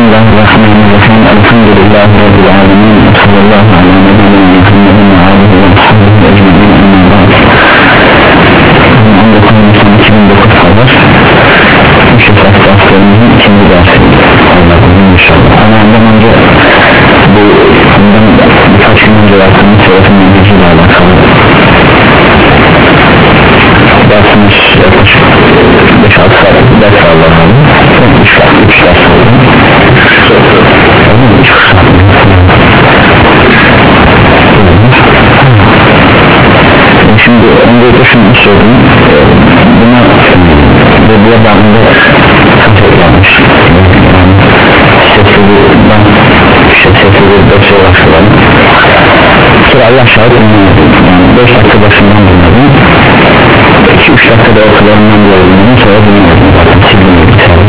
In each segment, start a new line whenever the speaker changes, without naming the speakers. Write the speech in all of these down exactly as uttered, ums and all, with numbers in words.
Bismillahirrahmanirrahim. Elhamdülillahi Rabbil alemin. Sallallahu aleyhi ve sellem Muhammedin ve alihi ve sahbihi ecmaîn. on dokuz Nisan iki bin dokuz Hazır Müşrifat derslerimizin ikinci dersi Allah'ın inşallah. Ama ondan önce bu ondan birkaç gün önce yaptığımız sebebin ilgisiyle alakalı dersimiz yaklaşık beş altı saat ders Allah'ın üç ders oldu. Şimdi öncelikle şunu söyleyeyim, buna dediğe bağımda katılmış sesliğinden sesliğinden şey başlayalım. Sonra Allah şahit olmalı, yani beş dakika başından dinledim, iki üç dakikada ortalarından dinledim, sonra dinledim zaten sildim biterdim.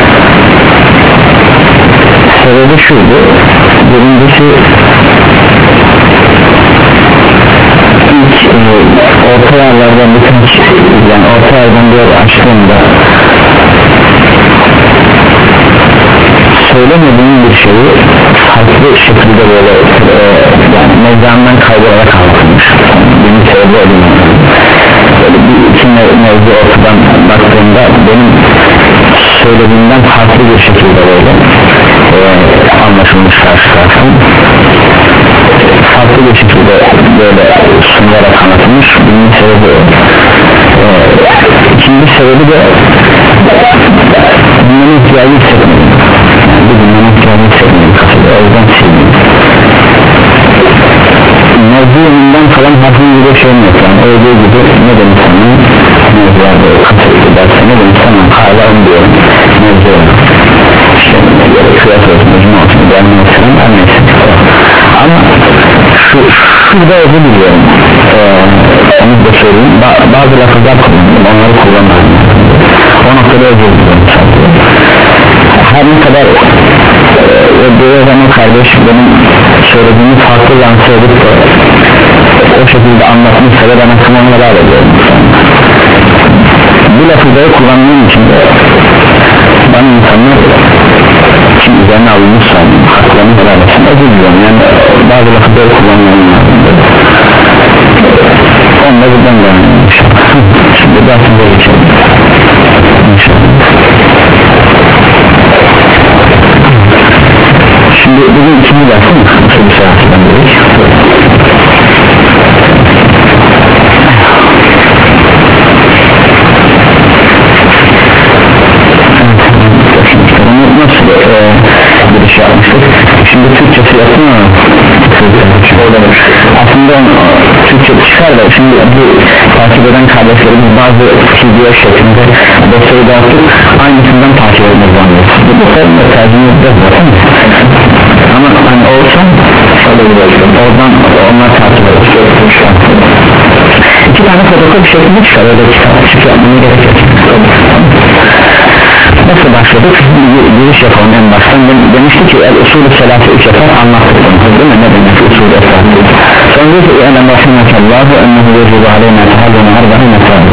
Sebebi şuydu, birincisi ilk e, orta yerlerden birkaç, yani orta yerden bir açtığımda söylemediğim bir şeyi farklı şekilde böyle e, yani mezandan kayborarak anlatılmış. Benim sebebi olmuyor. Böyle bir iki mevzu ortadan baktığımda benim söylediğimden farklı bir şekilde böyle e, anlaşılmış karşı tarafım. Farklı bir şekilde böyle sunularak anlatılmış. Bunun sebebi o. Ee, ikinci sebebi de bunların ihtiyacı hissetmedim. Yani bir bunların ihtiyacı hissetmedim kafede. O yüzden sildim. Mevzuyumdan falan hafif bir şeyim yok. Yani olduğu gibi ne demiş sana mevzularda kafede derse ne demiş sana hala onu diyorum mevzuyum. İşte kıyas olsun, mecmu olsun, beğenme olsun, her neyse. Ama şu, şurada özür diliyorum, ee, onu da söyleyeyim, ba bazı lafızlar kullandım, onları kullanmadım. O noktada özür diliyorum sadece. Her ne kadar e, diyor zaman kardeş benim söylediğimi farklı lanse edip de o şekilde anlatmışsa da ben akım onları alıyorum. Bu lafızları kullandığım için de bana insanlar kim üzerine alınmışsa haklarını helal etsin, özür diliyorum. Yani bazı lafızları kullanmıyorum lazımdır. Onunla buradan devam edelim inşallah. Şimdi dersimize geçelim inşallah. Şimdi bugün ikinci dersim nasıl bir saatden dedik. Nasıl e, bir şey yapmıştık. Şimdi Türkçesi yaptım ama aslında onu, Türkçe çıkar da şimdi bu takip eden kardeşlerimiz bazı video şeklinde dosyayı dağıtıp aynısından takip edilmez zannediyoruz. Bu sorunla tercih edilmez zaten ama hani olsa oradan onlar takip edilmez. İki tane fotoğraf şeklinde çıkar, öyle çıkar, çıkar yapmaya gerek yok. Nasıl başladık? Bir giriş yapalım en baştan. Demişti ki el usulü selası üç yapar anlattık onu, değil mi? Ne demek usulü selası? Sonra diyor ki e'lem rahimekallahu ennehu vecibu aleyna tehalluna arba'ı metrabı.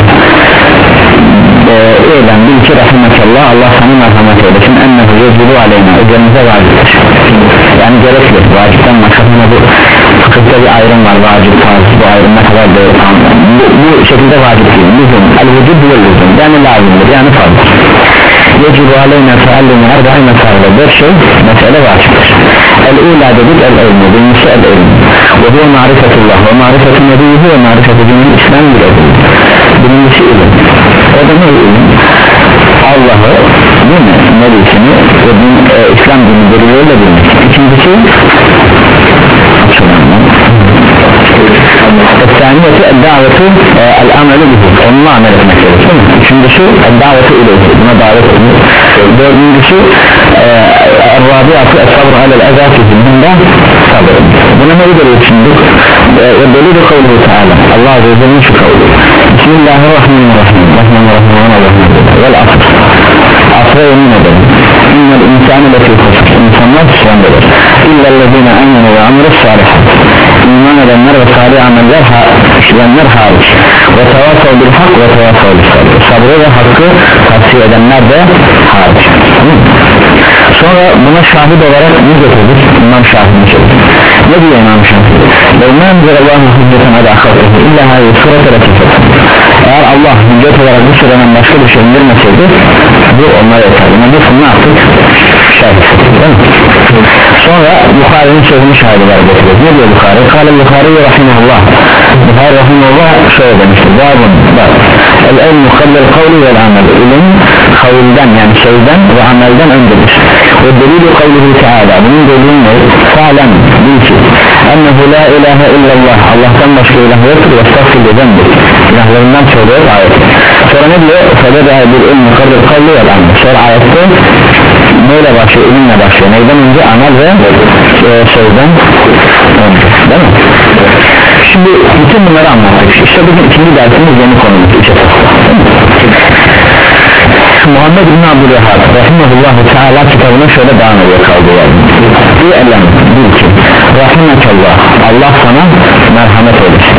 E'lem bil ki rahimekallah, Allah sana merhamet eylesin, ennehu vecibu aleyna, üzerimize vaciptir. Yani gerekli, vacipten maksatına bu fıkıhta bir ayrım var, vacip tarzı, bu ayrım ne kadar doğru anlayın. Bu, bu şekilde vacip değil, lüzum, el-vücud ve lüzum, yani lazımdır, yani fazla. Yecibu aleyna feallina erba'i mesele, dört şey mesele vaciptir. El-ula dedik el-ilmi, birincisi el-ilmi ve bu marifetullah ve marifetu nebiyyuhu ve marifetu dinin İslam bile birincisi ilim. O da ne ilim? Allah'ı, değil mi? Nebisini ve din, e, İslam dini delileriyle bilmek. İkincisi الثانية الدعوة الأمل به, onunla amel etmek gerekir. Üçüncüsü الدعوة إليه, buna davet edilir. Dördüncüsü الرابعة الصبر على الأذى في الدنيا, sabır. Buna ne görüyoruz şimdi? Delil kavlu Teala, Allah Azze ve Celle'nin şu kavlu. Bismillahirrahmanirrahim. Rahmanirrahim. Vel asr. Asra yemin edelim. İnnel insani lefî husr. İnsanlar hüsrandadır. İllellezîne amenu ve amilussâlihat. İman edenler ve salih ameller işleyenler hariç. Ve tevasav bil hak ve tevasav bil sabr. Sabrı ve hakkı tavsiye edenler de hariç. Sonra buna şahit olarak ne getirdik? İmam Şafii'nin sözü. Ne diyor İmam Şafii? "Levmen zerallahu hücceten ala halkihi illa hayy surete lekefet." Eğer Allah hüccet olarak bu sureden başka bir şey indirmeseydi bu onlara yeterdi. Ne bunu yaptık? Şahit. Değil mi? Sonra Bukhari'nin sözünü şahit olarak getiriyor. Ne diyor Bukhari? Kâle Bukhari rahimahullah. Bukhari rahimahullah şöyle demiştir. Babun bak. El-ilmu kablel kavli vel amel. İlim kavulden yani şeyden ve amelden öncedir. Ve delilü kavlihi teala. Bunun delilin ne? Fa'lem bil ki ennehu la ilahe illallah. Allah'tan başka ilah yoktur ve estağfir edendir. İlahlarından söylüyor ayet. Sonra ne diyor? Fedede bil ilmi kablel kavli vel amel. Sonra ayette neyle başlıyor? İlimle başlıyor. Neyden önce? Amel ve e, şeyden önce. Değil mi? Şimdi bütün bunları anlattık. İşte bugün ikinci dersimiz yeni konumuz. Muhammed bin Abdülvehhab rahimahullahu teala kitabına şöyle devam ediyor kaldığı yani. Bir elem bil ki rahimekallah Allah sana merhamet eylesin.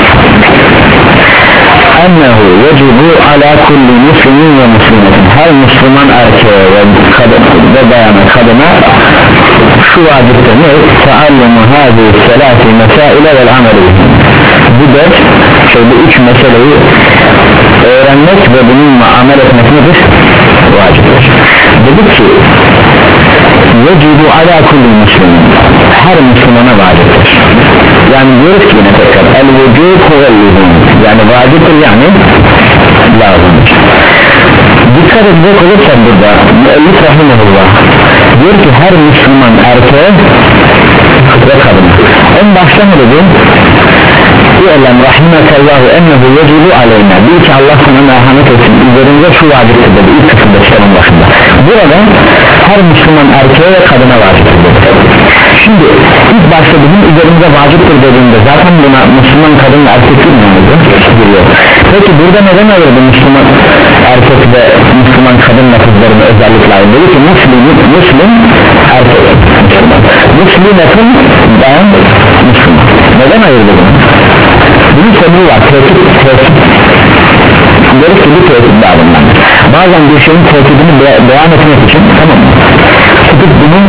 Ennehu yecibu ala kulli muslimin ve muslimetin. Her Müslüman erkeğe ve, kadın, ve bayana kadına şu vaciptir ne? Teallumu hâzi selâfi mesâile vel ameli. Bu dört şey bu üç meseleyi öğrenmek ve bununla amel etmek nedir? Vaciptir. Dedik ki yecibu ala kulli muslimin. Her Müslümana vaciptir. Yani diyoruz ki yine tekrar el vücub huvellihun. Yani vaciptir yani lazımdır. Dikkat edecek olursak burada müellif rahimahullah diyor ki her Müslüman erkeğe ve kadın. En başta ne dedi? İ'lem rahimekallahu ennehu yecibu aleyna. Bil ki Allah sana merhamet etsin. Üzerinde şu vaciptir dedi. İlk kısımda kitabın başında. Burada her Müslüman erkeğe ve kadına vaciptir dedi. Şimdi ilk başta bizim üzerimize vaciptir dediğinde zaten buna Müslüman kadın ve erkek giriyor. Peki burada neden ayırdı Müslüman erkek ve Müslüman kadın lafızlarını özellikle ayırdı? Dedi ki Müslüm, Müslüm erkek Müslüman. Müslümetin ben Müslüman. Neden ayırdı bunu? Bunun sebebi var. Tehdit, tehdit. Deriz ki bir tehdit bağımından. Bazen bir şeyin tehdidini be beyan etmek için tamam mı? Tutup bunu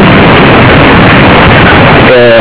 eee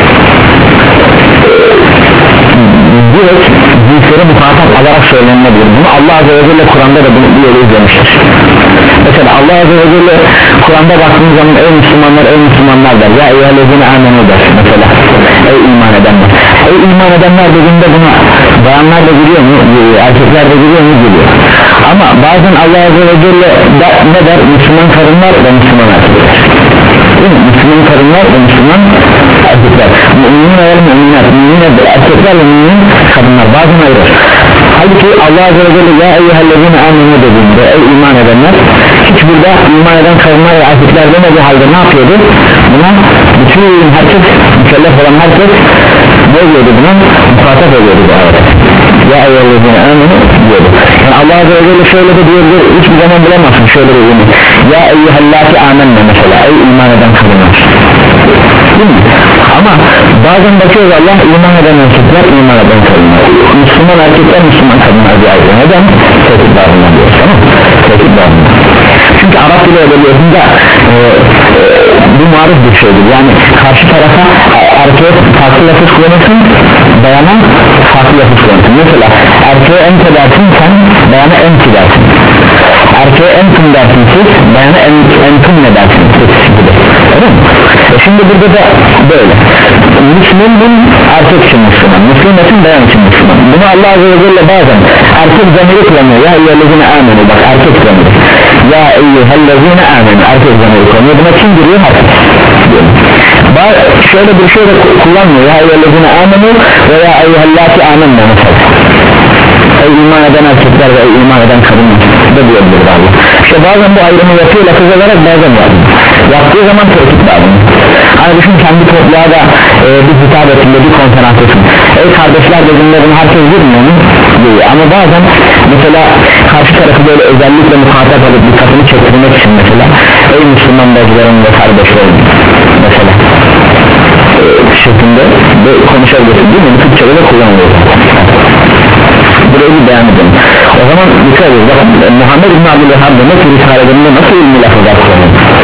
direkt cinsleri muhatap alarak söylenilebilir. Bunu Allah Azze ve Celle Kur'an'da da bunu bir yolu izlemiştir. Mesela Allah Azze ve Celle Kur'an'da baktığımız zaman ey Müslümanlar ey Müslümanlar der ya eyyühellezine amenu der mesela ey iman edenler ey iman edenler dediğinde buna bayanlar da giriyor mu? Erkekler de giriyor mu? Giriyor. Ama bazen Allah Azze ve Celle da, ne der? Müslüman kadınlar ve Müslüman erkekler. Müslüman kadınlar ve Müslüman erkekler. Mümin ve müminat, mümin erkekler ve mümin kadınlar bazen ayırır. Halbuki Allah Azze ve Celle ya eyyühellezine amenu dediğinde ey iman edenler hiç burada iman eden kadınlar ve erkekler demediği halde ne yapıyordu? Buna bütün herkes mükellef olan herkes ne oluyordu buna? Muhatap oluyordu bu arada. Ya eyyühellezine amenu diyordu. Yani Allah Azze ve Celle şöyle de diyordu hiçbir zaman bulamazsın şöyle de diyordu. Ya eyyühellâti amenna mesela ey iman eden kadınlar. Değil mi? Ama bazen bakıyoruz Allah iman eden erkekler iman eden kadınlar. Müslüman erkekler Müslüman kadınlar diye ayrı. Neden? Tehdit bağımından diyoruz tamam mı? Tehdit bağımından. Çünkü Arap dili edebiyatında e, e, bu maruz bir şeydir. Yani karşı tarafa erkeğe farklı lafız kullanırsın, bayana farklı lafız kullanırsın. Mesela erkeğe ente dersin, sen bayana enti dersin. Erkeğe entum dersin siz, bayana entum ne dersin siz gibi. Öyle mi? E şimdi burada da böyle. Müslüman erkek için Müslüman, Müslümetin bayan için Müslüman. Bunu Allah Azze ve Celle bazen erkek zamiri kullanıyor. Ya eyyühellezine amenu bak erkek zamiri. Ya eyyühellezine amenu erkek zamiri kullanıyor. Buna kim giriyor? Erkek. Şöyle bir şey de kullanmıyor. Ya eyyühellezine amenu veya eyyühellâti amenna mesela. Ey iman eden erkekler ve ey iman eden kadınlar da diyordur Allah. İşte bazen bu ayrımı yapıyor lafız olarak bazen yapıyor. Yaptığı zaman tehdit lazım. Hani düşün kendi topluluğa da e, bir hitap ettiğinde bir konferanstasın. Ey kardeşler dediğinde bunu herkes bilmiyor mu? Değil. Ama bazen mesela karşı tarafı böyle özellikle muhatap alıp dikkatini çektirmek için mesela ey Müslüman bacılarım ve kardeşlerim mesela e, şeklinde konuşabilirsin değil mi? Bu Türkçe'de de kullanılıyor. Burayı bir beyan edelim. O zaman dikkat edin. Bakın Muhammed bin Abdülvehhab demek ki risalelerinde nasıl ilmi lafızlar kullanıyor. O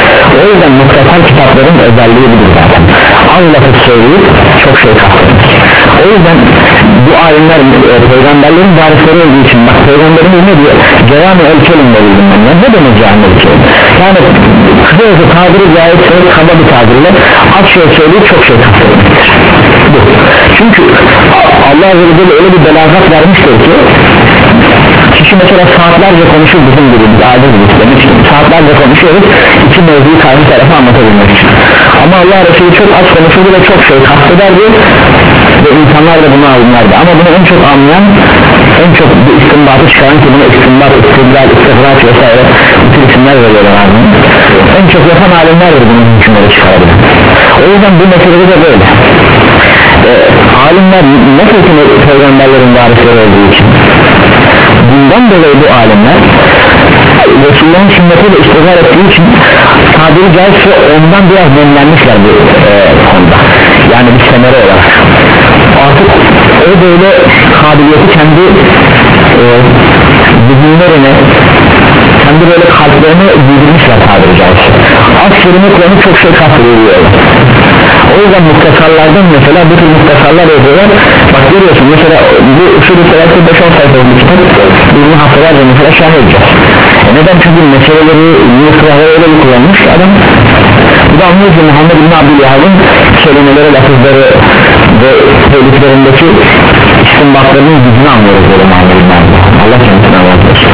yüzden muhtasar kitapların özelliği budur zaten. Az lafı söyleyip çok şey kastırmış. O yüzden bu alimler e, peygamberlerin varisleri olduğu için, bak peygamberin ne diyor? Cevami el kelim verildim ben. Ne demek cevami el kelim? Yani kısacası tabiri caizse kaba bir tabirle az şey söyleyip çok şey kastırmıştır. Bu. Çünkü Allah Azze ve Celle öyle bir belagat vermiştir ki kişi mesela saatlerce konuşur, bizim gibi biz adet gibi demiştim, saatlerce konuşuyoruz iki mevzuyu karşı tarafa anlatabilmek için, ama Allah Resulü çok az konuşurdu ve çok şey kastederdi ve insanlar da bunu anlardı. Ama bunu en çok anlayan, en çok bu istinbatı çıkaran ki buna istinbat, istidlal, istihraç vesaire bütün isimler veriyorlar abi, en çok yapan alimlerdir bunun hükümleri çıkarabilen. O yüzden bu meselede de böyle e, alimler nasıl ki peygamberlerin varisleri olduğu için, bundan dolayı bu alimler Resulullah'ın sünnetiyle istihbar ettiği için tabiri caizse ondan biraz demlenmişler bu e, konuda, yani bir semere olarak artık o böyle kabiliyeti kendi e, zihinlerine, kendi böyle kalplerine giydirmişler tabiri caizse. Az kelime kullanıp çok şey kastediyorlar. O yüzden muhtasarlardan mesela bu tür muhtasarlar yapıyorlar. Bak görüyorsun mesela bu şurada sayısı beş on sayfalı bir kitap, birini haftalarca mesela şerh edeceğiz. E neden? Çünkü meseleleri muhtasarları öyle bir kullanmış adam. Bu da anlıyor ki Muhammed İbn Abdülvahab'ın kelimeleri, lafızları ve tehlikelerindeki istinbatlarının gücünü anlıyoruz böyle Muhammed İbn Abdülvahab. Allah kendisine anlatmasın.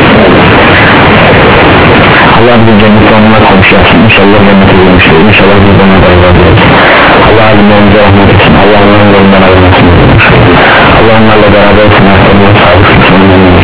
Allah bizim cennette onunla konuşarsın. İnşallah cennete girmiştir. İnşallah biz ona da razı Allah alimlerimize rahmet etsin. Allah onların yolundan ayrılmasın. Allah onlarla beraber olsun. Allah sağlık etsin.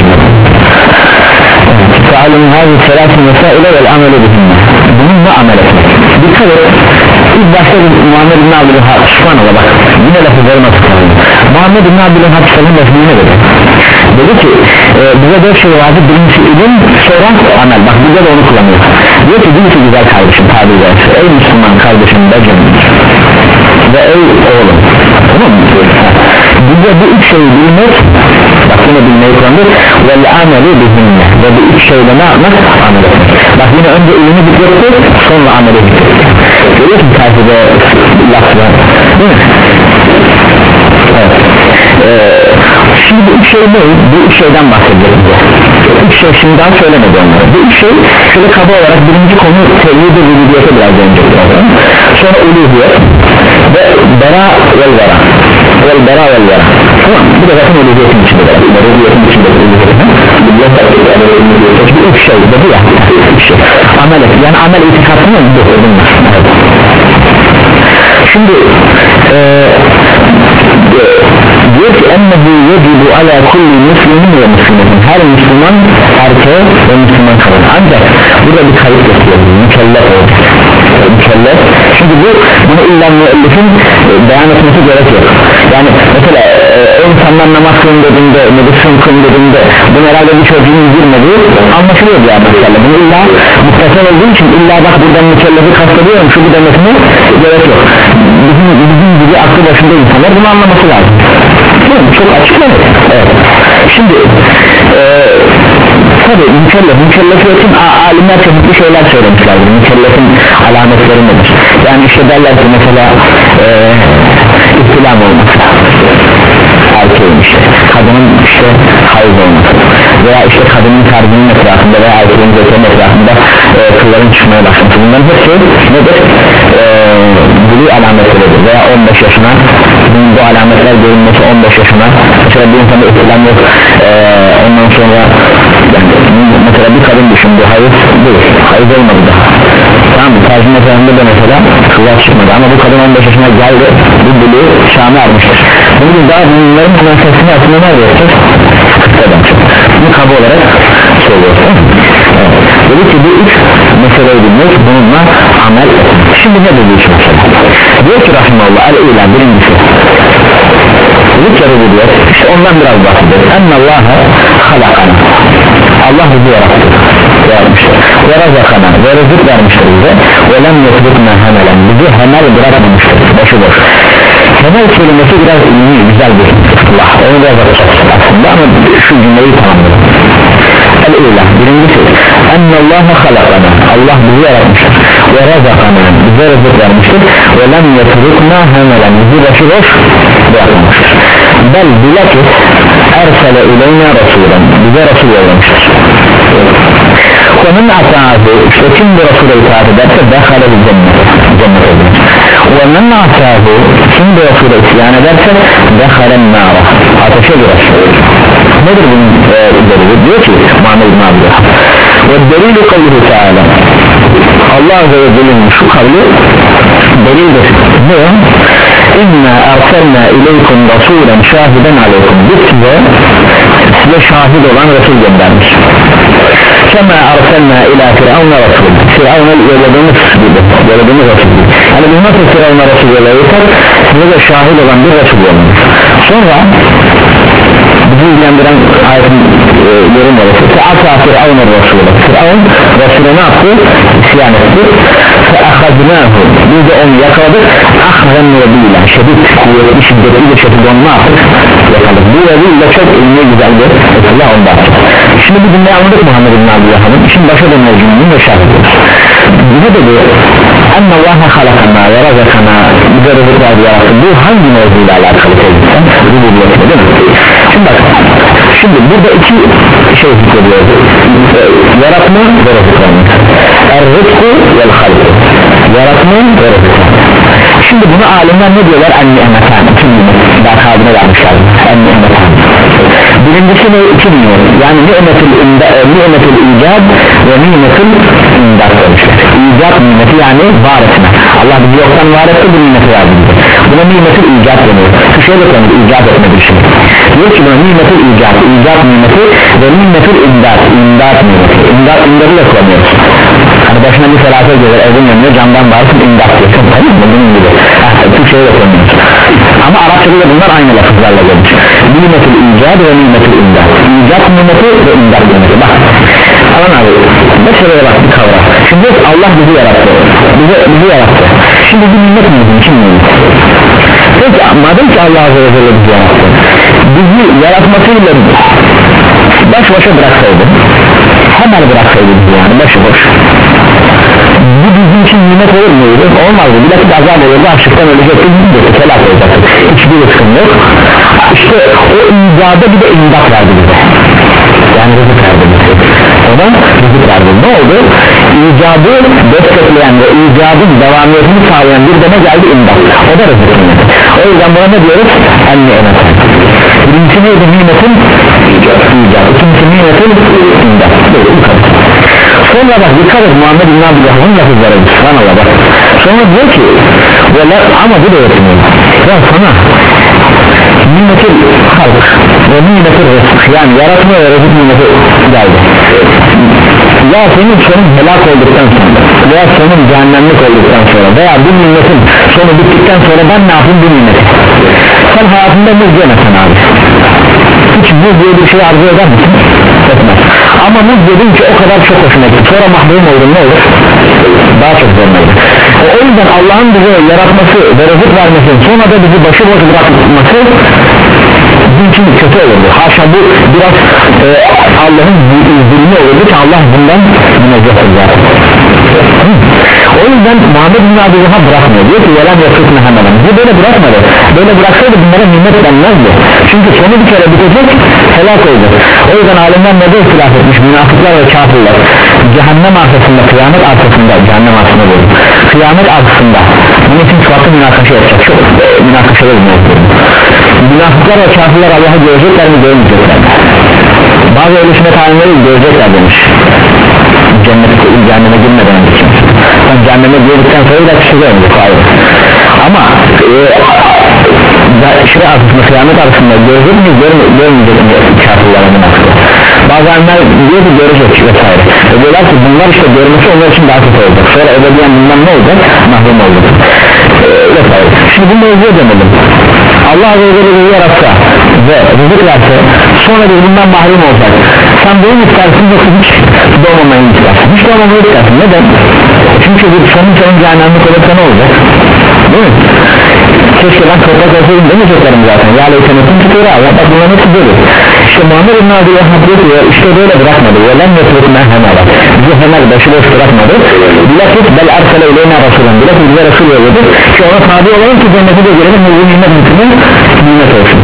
Tealüm hâzi selâsın vesaile vel amel edinme. Bununla amel etmek. Dikkat et. İlk başta Muhammed İbn Abdülvahab, subhanallah bak yine lafızları nasıl kaldı. Muhammed İbn Abdülvahab kitabın lafızını ne dedi? Dedi ki e, bize dört şey vardı, birincisi ilim, sonra amel. Bak bize de onu kullanıyor. Diyor ki birisi güzel kardeşim, tabi ederse ey Müslüman kardeşim bacım ve ey oğlum, tamam mı? Bize bu üç şeyi bilmek, bak yine bilmeyi kullanıyor, ve ameli bizinle, ve bu üç şeyle ne yapmak? Amel etmek. Bak yine önce ilimi zikretti, sonra ameli zikretti. Görüyor musun tarifede lafla, değil mi? Evet. Ee, şimdi bu üç şey ne? Bu üç şeyden bahsediyoruz. Üç şey şimdi daha söylemedi onlara. Bu üç şey şöyle kaba olarak birinci konu tevhid ve rububiyete biraz önce biraz. Sonra uluhiyet ve bera vel vera. Vel bera vel vera. Tamam. Bu da zaten uluhiyetin içinde. Rububiyetin içinde. Bu üç şey dedi ya. Üç şey. Amel et. Yani amel itikatı mı? Bu. Evet. Şimdi eee diyor ki ennehu yecibu ala kulli muslimin ve muslimetin, her Müslüman erkeğe ve Müslüman kadın, ancak burada bir kayıt gösteriyor, mükellef olacak, mükellef. Çünkü bu bunu illa müellifin e, beyan etmesi gerek yok. Yani mesela e, insanlar namaz kılın dediğinde, medisyon kılın dediğinde bunu herhalde bir çocuğun girmediği anlaşılıyor bir mesela. Bunu illa muhtasar olduğu için illa bak buradan mükellefi kastediyorum şu bir demesine gerek yok. Bizim, bizim gibi aklı başında insanlar bunu anlaması lazım. Çok açık mı? Evet. Şimdi e, tabi mükellef, mükellefiyetin alimler çeşitli şeyler söylemişlerdir. Mükellefin alametleri nedir? Yani işte derler ki mesela e, ihtilam olması, erkeğin işte, kadının işte hayız olması veya işte kadının terbinin etrafında veya erkeğin zekenin etrafında e, kılların çıkmaya başlaması, bunların hepsi nedir? E, buluğ alametleridir veya on beş yaşına bu alametler görünmesi, on beş yaşına mesela bir insanda ihtilam yok, e, ondan sonra yani, mesela bir kadın düşün, bu hayız değil, hayız olmadı daha, tamam mı? Tercih etrafında da mesela kıllar çıkmadı ama bu kadın on beş yaşına geldi, bu buluğ şamı ermiştir. Bugün daha bunların hemen sesini aslında ne yapıyoruz? Bunu kaba olarak söylüyoruz. Evet. Dedi ki bu üç meseleyi bilmek, bununla amel etmek. Şimdi ne dedi üç mesele? Diyor ki rahimahullah el-ilan birincisi zikri diyor, işte ondan biraz bahsediyor. Ennallâhe halakana, Allah bizi yarattı, yaratmıştır ve razakana ve rızık vermiştir bize ve lem yetlukna hemelen, bizi hemel bırakmamıştır, başıboş. Hemel kelimesi biraz ilmi, güzel bir Allah, onu biraz bakacağız aslında ama şu cümleyi tamamlayalım. El-ilah birincisi ennallâhe halakana, Allah bizi yaratmıştır ve razakana bize rızık vermiştir ve lem yetrukna hemelen bizi başı boş bırakmamıştır. Bel bilakis ersele ileyna rasulen bize Resul yollamıştır. Onun ata'ı işte kim bu Resul'e itaat ederse dekhala bir cennet cennet olur. Onun ata'ı kim bu Resul'e isyan ederse dekhalen nara ateşe girer. Nedir bunun e, delili? Diyor ki Muhammed bin Abdülhak ve delili kavlu Teala Allah Azze ve Celle'nin şu kavli delildir. Ne o? İnna erselna ileykum rasulen şahiden aleykum biz size size şahit olan Resul göndermiş. Kema erselna ila firavuna rasul firavuna yolladığımız gibi yolladığımız Resul gibi yani biz nasıl firavuna Resul yollayırsak size de şahit olan bir Resul yollamış. Sonra bizi ilgilendiren ayetin e, yorum olursa fe'ata firavuna Resulü Firavun Resulü ne yaptı? İsyan etti fe'akhadnahu biz de onu yakaladık ahzen vebiyle şiddet kuvvetli şiddetli bir şekilde onu ne yaptık? Yakaladık bu vebiyle çok ünlü güzel bir silah onda attık. Şimdi bu cümleyi anladık Muhammed bin Abdülhamid şimdi başa dönüyor cümleyi ve şahit ne dedi? Enne Allah'a halakana ve razakana bize rızık verdi yarattı bu hangi mevzuyla alakalı tezgiden? Rububiyet'e değil mi? Şimdi bak şimdi burada iki şey zikrediyor yaratma ve rızık vermek er-rızku vel-halku yaratma ve rızık vermek şimdi bunu alimler ne diyorlar? En-ni'metan iki nimet daha kabine vermişler en-ni'metan birincisi ne? iki nimet yani ni'metul ni'metul icad ve ni'metul imdat demişler icad nimeti yani var etme Allah bizi yoktan var etti bu nimeti verdi bize buna ni'metul icad deniyor şu şöyle konur icad etme bir şey diyor ki buna ni'metul icad icad nimeti ve ni'metul imdat imdat nimeti imdat imdatı da kullanıyoruz hani başına bir felaket gelir evin yanıyor camdan bağırsın imdat diyorsun tamam mı bunun gibi Türkçe'ye de kullanıyoruz ama Arapçada da bunlar aynı lafızlarla gelmiş ni'metul icad ve ni'metul imdat icad nimeti ve imdat nimeti bak aman abi meseleye bak bir kavra şimdi Allah bizi yarattı bizi, bizi yarattı şimdi bir nimet mi bizim kim nimet peki madem ki Allah Azze ve Celle bizi yarattı bizi yaratmasıyla baş başa bıraksaydı hemen bıraksaydı bizi yani başıboş bu bizim için nimet olur muydu? Olmazdı bilakis azap olurdu açlıktan ölecekti gidecekti felak olacaktı hiçbir rızkım yok işte o icada bir de imdat verdi bize yani rızık verdi bize ona rızık verdi ne oldu? İcadı destekleyen ve icadın devamiyetini sağlayan bir deme geldi imdat o da rızık nimeti o yüzden buna ne diyoruz? En-ni'met birincisi neydi? Nimetin icadı ikincisi nimetin imdat böyle bu kadar sonra bak dikkat et Muhammed bin Abdülhamid'in lafızları subhanallah bak sonra diyor ki ama bu da yetmiyor ya sana nimetin halk ve nimetin rızık yani yaratma ve rızık nimeti geldi ya senin sonun helak olduktan sonra veya sonun cehennemlik olduktan sonra veya bu nimetin sonu bittikten sonra ben ne yapayım bu nimeti sen hayatında muz yemesen abi hiç muz diye bir şey arzu eder misin? Etmez ama muz dedin ki o kadar çok hoşuna gitti sonra mahrum oldun ne olur? Daha çok zorun olur e, o yüzden Allah'ın bize yaratması ve rızık vermesi sonra da bizi başıboş bırakması bizim için kötü olurdu haşa bu biraz e, Allah'ın zulmü olurdu ki Allah bundan münezzehtir zaten o yüzden Muhammed bin Abdülhamid bırakmıyor diyor ki yalan yapısını hemen bizi böyle bırakmadı böyle bıraksaydı bunlara nimet denmezdi çünkü sonu bir kere bitecek helak olacak o yüzden alimler ne de ihtilaf etmiş münafıklar ve kafirler cehennem arkasında kıyamet arkasında cehennem arkasında böyle kıyamet arkasında bunun için farklı münakaşa yapacak çok münakaşa olmuyor münafıklar ve kafirler Allah'ı görecekler mi görmeyecekler bazı öyle sünnet alimleri görecekler demiş cennet, cehenneme girmeden önce sen cehenneme girdikten sonra da kişi görmeyecek hayır ama e, şire arkasında kıyamet arkasında görecek mi görmeyecek mi kafirler münafıklar bazı alimler diyor ki görecek vesaire e diyorlar ki bunlar işte görmesi onlar için daha kötü olacak sonra ebediyen bundan ne olacak? Mahrum olacak e, vesaire şimdi bu mevzuya dönelim Allah Azze ve Celle yaratsa ve rızık verse sonra biz bundan mahrum olacak sen bunu istersin yoksa hiç doğmamayı istersin hiç doğmamayı istersin neden? çünkü bir sonun senin cehennemlik olursa ne olacak? değil mi? keşke ben toprak olsaydım demeyeceklerim zaten ya leytenetin tutura ya bak bunların hepsi böyle İşte Muhammed İbn Abdülvahhab diyor işte böyle bırakmadı ve lem yetrukna hemela bizi hemel başıboş bırakmadı bilakis bel arsele ileyna rasulan bilakis bize Resul yolladı ki ona tabi olalım ki cennete de girelim ve bu nimet hükmü nimet olsun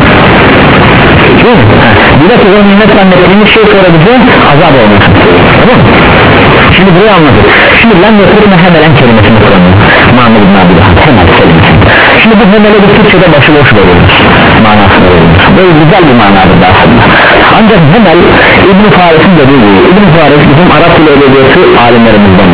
bilakis o nimet zannettiğimiz şey sonra bize azap olmasın tamam mı? Şimdi burayı anladık şimdi lem yetrukna hemelen kelimesini kullanıyor Muhammed İbn Abdülvahhab hemel kelimesi şimdi bu hemele bir Türkçe'de başıboş veriyoruz manasını veriyoruz böyle güzel bir manadır aslında ancak hemel İbn-i Faris'in dediği gibi İbn-i Faris bizim Arap dili edebiyatı alimlerimizden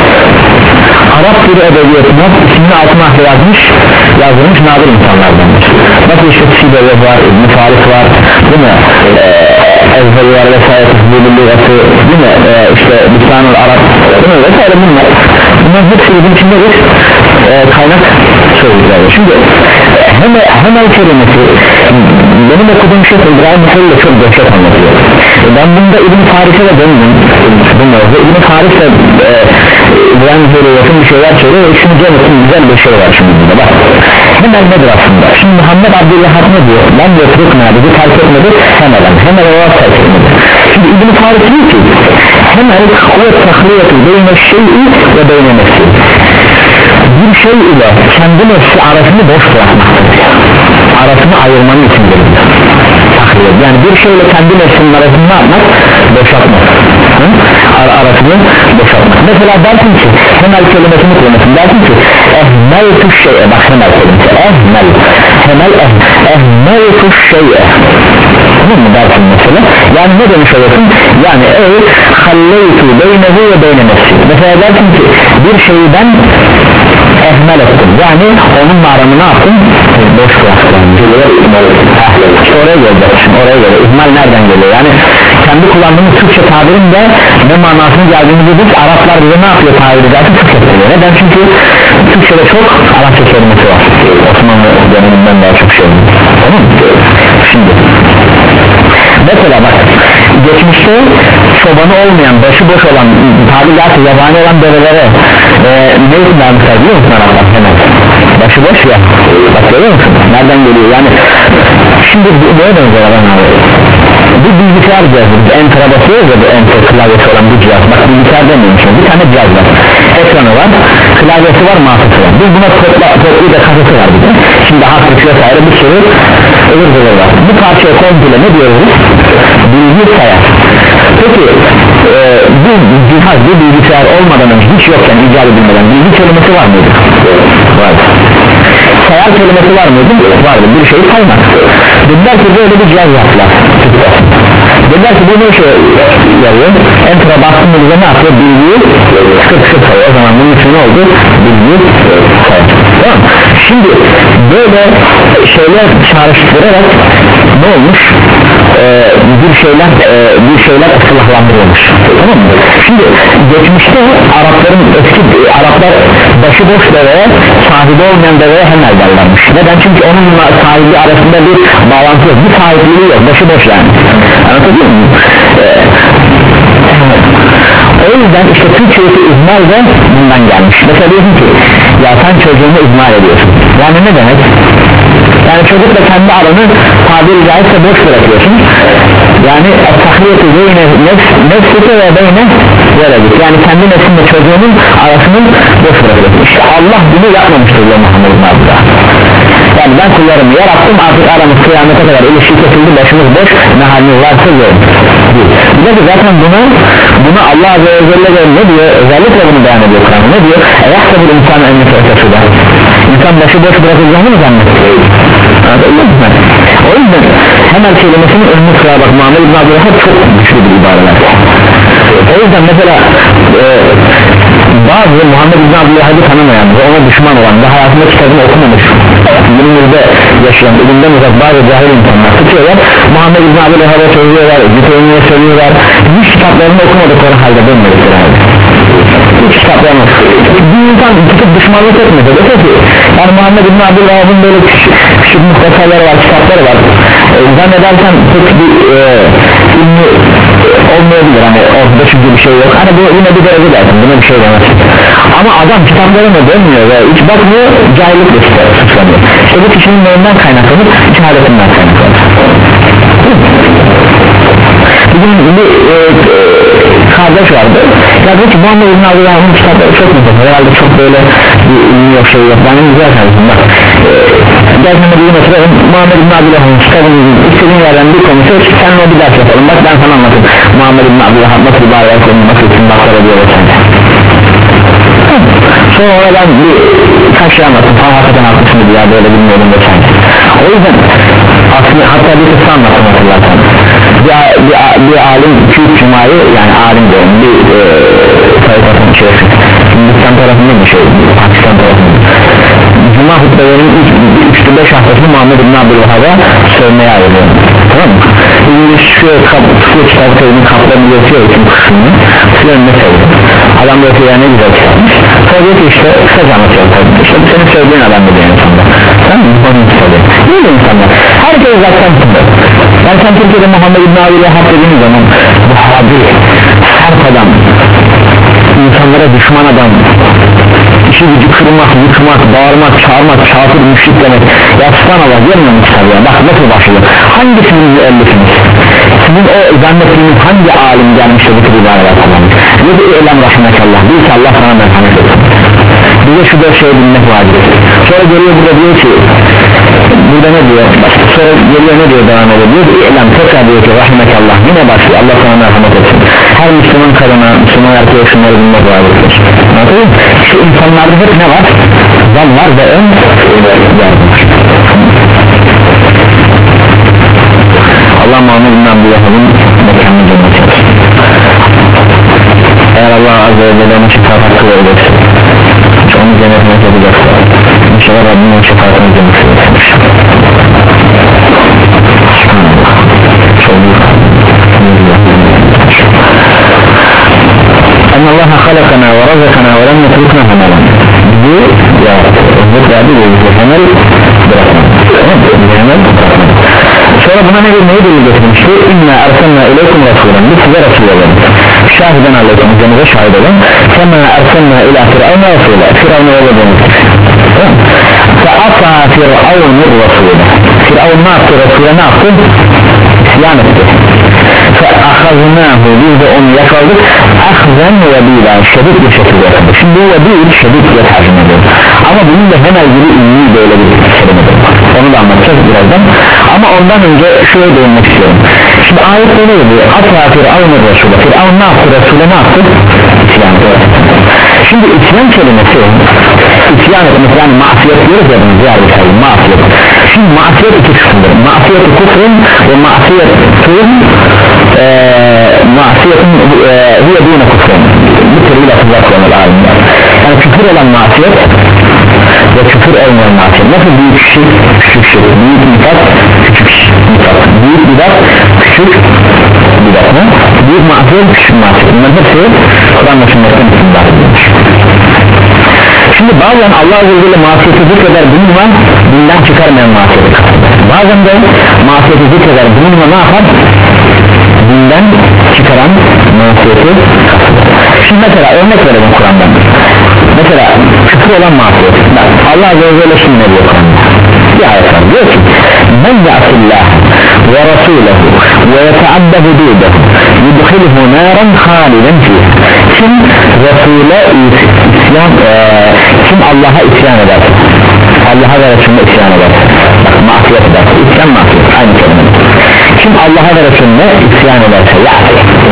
Arap dili edebiyatına ismini altına yazmış yazdırmış nadir insanlardandır nasıl işte Sibe'ye var İbn-i Faris var değil mi Ezberi var vesaire Tüzbülü lügatı değil mi ee, işte Lisanul Arap değil mi vesaire bunlar bunlar hepsi bizim içinde bir e, kaynak sözcükler şimdi hemel, hemel kelimesi benim okuduğum şey İbrahim Hüseyin de çok dehşet anlatıyor e, ben bunda İbn-i Faris'e de döndüm İbn-i Faris de e, İbrahim Hüseyin'e yakın bir şeyler söylüyor ve şimdi cennetin güzel bir şey var şimdi burada bak hemel nedir aslında şimdi Muhammed Abdülvahhab ne diyor ben yetrukna bizi terk etmedi hemelen hemel olarak terk etmedi şimdi İbn-i Faris diyor ki hemel ve tahliyatı beyne şey'i ve beyne nefsi bir şey ile kendi nefsi arasını boş bırakmaktır arasını ayırmanın içindir tahliyat yani bir şey ile kendi nefsinin arasını ne yapmak boşaltmak Ar arasını boşaltmak mesela dersin ki hemel kelimesini kullanırsın dersin ki ehmel tuş şeye bak hemel kelimesi ehmel hemel eh ehmel tuş şeye tamam mı dersin mesela yani ne demiş oluyorsun yani ey halleytu beynehu ve beyne nefsi mesela dersin ki bir şeyi ben ehmel ettim yani onunla aramı ne yaptım boş bıraktım işte oraya geleceğiz oraya geliyor ihmal nereden geliyor yani kendi kullandığımız Türkçe tabirin de ne manasını geldiğini bildik Araplar bize ne yapıyor tabiri zaten Türkçe söylüyor neden çünkü Türkçe'de çok Arapça kelimesi var Osmanlı döneminden daha çok şey tamam mı şimdi mesela bak geçmişte çobanı olmayan başıboş olan tabirler yabani olan develere e, ne için vermişler biliyor musun Araplar hemen başıboş ya bak görüyor musun nereden geliyor yani şimdi neye benzer adam abi bir bilgisayar cihazı enter'a basıyoruz ya bu enter klavyesi olan bir cihaz bak bilgisayar demiyormuşum bir tane cihaz var ekranı var klavyesi var mouse'u var biz buna topla toplu da kasası var bir de şimdi hafif vesaire bir sürü ıvır zıvır var bu parçaya komple ne diyoruz bilgisayar peki e, bu cihaz bu bilgisayar olmadan önce hiç yokken icat edilmeden bilgi kelimesi var mıydı? var sayar kelimesi var mıydı? vardı bir şey saymak dediler ki böyle bir cihaz yaptılar dediler ki bu ne şey yarıyor enter'a bastığında bize ne yapıyor bilgiyi sıkı sıkı sayıyor o zaman bunun için ne oldu bilgiyi sayıyor tamam şimdi böyle şeyler çağrıştırarak ne olmuş ee, bir şeyler e, bir şeyler ıslahlandırılmış tamam mı şimdi geçmişte Arapların eski Araplar başıboş deveye sahibi olmayan deveye hemel derlermiş neden çünkü onunla sahibi arasında bir bağlantı yok bir sahipliği yok başıboş yani anlatabiliyor muyum ee, o yüzden işte Türkçe'deki ihmal de bundan gelmiş mesela diyorsun ki ya sen çocuğunu ihmal ediyorsun yani ne demek yani çocukla kendi aranı tabiri caizse boş bırakıyorsun yani tahliyeti beyne nefsite ve beyne veredik yani kendi nefsinle çocuğunun arasını boş bırakıyorsun işte Allah bunu yapmamıştır ya Muhammed'in adına yani ben kullarımı yarattım artık aramız kıyamete kadar ilişki kesildi başımız boş ne haliniz varsa görün bir de zaten buna buna Allah Azze ve Celle ne diyor özellikle bunu beyan ediyor Kur'an'da ne diyor eyahta bir insan önüne çalışıyor insan başı boş bırakacağını mı zannediyor o yüzden hemen kelimesinin önüne sıra bak Muhammed İbn Abdülvahhab çok güçlü bir ibareler o yüzden mesela e, bazı Muhammed İbn Abdülvahhab'ı tanımayan ve ona düşman olan ve hayatında kitabını okumamış günümüzde yaşayan ilimden uzak bazı cahil insanlar tutuyorlar Muhammed İbn Abdülvahhab'a söylüyorlar Züteymi'ye söylüyorlar hiç kitaplarını okumadıkları halde dönmedikleri halde hiç kitaplarını bir insan tutup düşmanlık etmedi de ki yani Muhammed İbn Abdülvahhab'ın böyle küçük, küçük muhtasarları var kitapları var e, zannedersen pek bir e, ünlü olmayabilir hani ortada çünkü bir şey yok hani bu yine bir derece dersin buna bir şey demez ama adam kitaplarına dönmüyor ve hiç bakmıyor cahillikle suçlanıyor işte bu kişinin neyinden kaynaklanır şehadetinden kaynaklanır bugün bir e, e, kardeş vardı ya dedi ki Muhammed İbn Abdullah'ın kitapları çok güzel herhalde çok böyle bir ünlü yok şey yok yani güzel kardeşim bak e, gelsen de bugün oturalım Muhammed İbn Abdullah'ın kitabını istediğin yerden bir konu seç seninle bir ders yapalım bak ben sana anlatayım Muhammed İbn Abdullah nasıl bir bağır konu nasıl isimbatlara diyor vesaire sonra oradan bir kaç şey anlattım falan hakikaten haklısın ya böyle bilmiyorum vesaire o yüzden aslında hatta bir kısa anlattım hatırlarsan bir, bir, bir alim iki üç cumayı yani alim diyorum bir e, tarikatın içerisi Hindistan tarafında bir şey Pakistan tarafında cuma hutbelerinin üçte beş haftasını Muhammed İbn Abdülvahhab'a söylemeye ayrılıyorum tamam mı? İngiliz şu tutuyor kitap sayının kaplarını götürüyor bütün kısmını önüne söylüyor adam da ötüyor ne güzel kitapmış sonra diyor ki işte kısaca anlatıyorum tabii işte bu senin söylediğin adam da diyor insanlar tamam mı? Onun söylüyor değil mi insanlar? Herkes zaten tutuyor yani sen Türkiye'de Muhammed İbn Abdülvahhab dediğiniz zaman bu hadi sert adam insanlara düşman adam işi gücü kırmak, yıkmak, bağırmak, çağırmak, kafir, müşrik demek ya subhanallah gelmiyor mu kitabı ya bak nasıl başlıyor hangisinin müellifiniz sizin o zannettiğiniz hangi alim gelmişse bu tür ibareler kullanmış ya da eylem rahmetallah değil ki Allah sana merhamet etsin bize şu dört şeyi bilmek vacip sonra geliyor burada diyor ki burada ne diyor sonra geliyor ne diyor devam ediyor diyor ki eylem tekrar diyor ki rahmetallah yine başlıyor Allah sana merhamet etsin her Müslüman kadına Müslüman erkeğe şunları bilmek vaciptir anladın mı? Şu insanlarda hep ne var? Zan var ve ön yardım var Allah Muhammed İbn Abdülvahhab'ın mekanını cennet yapsın eğer Allah Azze ve Celle'nin şefaat hakkı verirse onu cennetine yapacaksa İnşallah Rabbimin şefaatini cennetine yapmış en Allah halakana ve razakana ve lem yetrukna hamalan bizi yarattı rızık verdi ve bizi hemel bırakmadı hemel bırakmadı sonra buna ne neyi delil getirmişti inna ersenna ileykum rasulen biz size rasul olalım şahiden aleykum üzerinize şahit olun kema ersenna ila firavna rasule firavna olalım fe ata firavnur rasule firavun ne yaptı rasule ne yaptı isyan etti fe ahaznahu biz de onu yakaladık ahzen ve bila şedid bir şekilde yakaladık şimdi bu ve bir şedid diye tercüme ediyor ama bunun da hemen ilgili ünlü böyle bir kelimedir onu da anlatacağız birazdan ama ondan önce şöyle değinmek istiyorum şimdi ayette ne diyor atla firavun rasule firavun ne yaptı rasule ne yaptı isyan etti şimdi isyan kelimesi isyan etmek yani masiyet diyoruz ya bunu diğer bir şey masiyet şimdi masiyet iki kısımdır masiyet-i kufrun ve masiyet-i masiyetin huye dine kufrun bu türlü lafızlar kullanır alimler yani küfür olan masiyet ve küfür olmayan masiyet nasıl büyük şirk küçük şirk büyük mitat küçük mitat büyük bidat küçük bidat mı? Büyük masiyet küçük masiyet bunların hepsi Kur'an meşhurlarından isimler edilmiş şimdi bazen Allah Azze ve Celle masiyeti zikreder bununla dinden çıkarmayan masiyeti bazen de masiyeti zikreder bununla ne yapar? Dinden çıkaran masiyeti şimdi mesela örnek verelim Kur'an'dan mesela küfür olan masiyet Allah Azze ve Celle şimdi ne diyor Kur'an'da bir ayet var diyor ki men ya'tillah ve rasulehu ve yeteadde hududehu yudkhilhu naran haliden fiha kim Resul'e isyan e, kim Allah'a isyan eder Allah'a ve Resulüne isyan eder masiyet eder isyan masiyet aynı kelime kim Allah'a ve Resulüne isyan ederse yani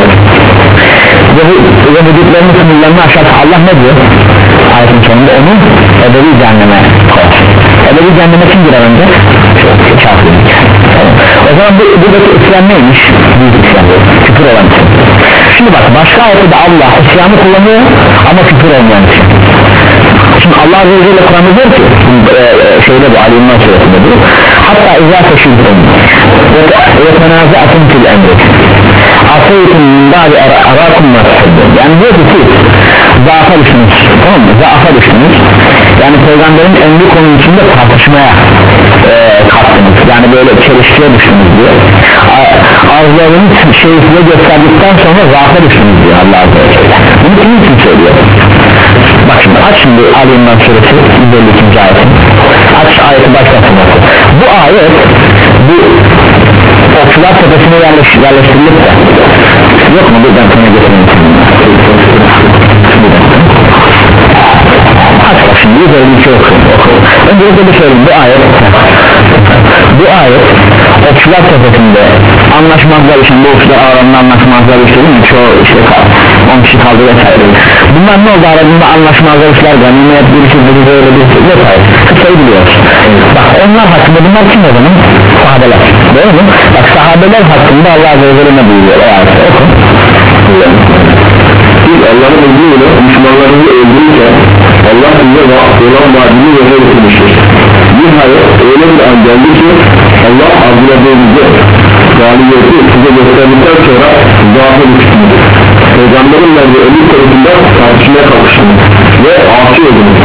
ve hudutlarını sınırlarını aşarsa Allah ne diyor ayetin sonunda onu ebedi cehenneme koyar ebedi cehenneme kim girer önce kafirlik o zaman bu, buradaki isyan neymiş büyük isyan küfür olan isyan şimdi bak başka ayette de Allah isyanı kullanıyor ama küfür olmayan isyan şimdi Allah Azze ve Celle Kur'an'da diyor ki e, şeyde bu Ali İmran suresinde diyor hatta izâ teşidun ve tenâzâetun fil emri asaytum min ba'di arâkum mâ tehibbun yani diyor ki siz zaafa düştünüz tamam mı zaafa düştünüz yani peygamberin emri konu içinde tartışmaya e, kalktınız yani böyle çelişkiye düştünüz diyor ağızlarını şey size gösterdikten sonra zaafa düştünüz diyor Allah Azze ve Celle bunu kim için söylüyor bak şimdi aç şimdi Ali İmran suresi yüz elli ikinci ayeti aç ayeti başlasın bu ayet bu okçular tepesine yerleş, yerleştirilip de yok mu buradan sana getireyim aç bak şimdi böyle bir şey okuyor öncelikle bir söyleyeyim bu ayet bu ayet okçular tepesinde anlaşmazlar için bu okçular aralarında anlaşmazlar için çoğu işte on kişi kaldı vesaire bunlar ne oldu aralarında anlaşmazlar işler ganimiyet birisi böyle böyle bir vesaire kısayı biliyoruz bak onlar hakkında bunlar kim o zaman sahabeler değil mi bak sahabeler hakkında Allah Azze ve Celle ne buyuruyor o ayette oku
siz Allah'ın emriyle Müslümanların öldürürken Allah size olan vaadini yerine getirmiştir nihayet öyle bir an geldi ki Allah arzuladığınızı galibiyeti size gösterdikten sonra zaafı düştünüz Peygamberin verdiği ölüm konusunda tartışmaya kalkıştınız ve asi oldunuz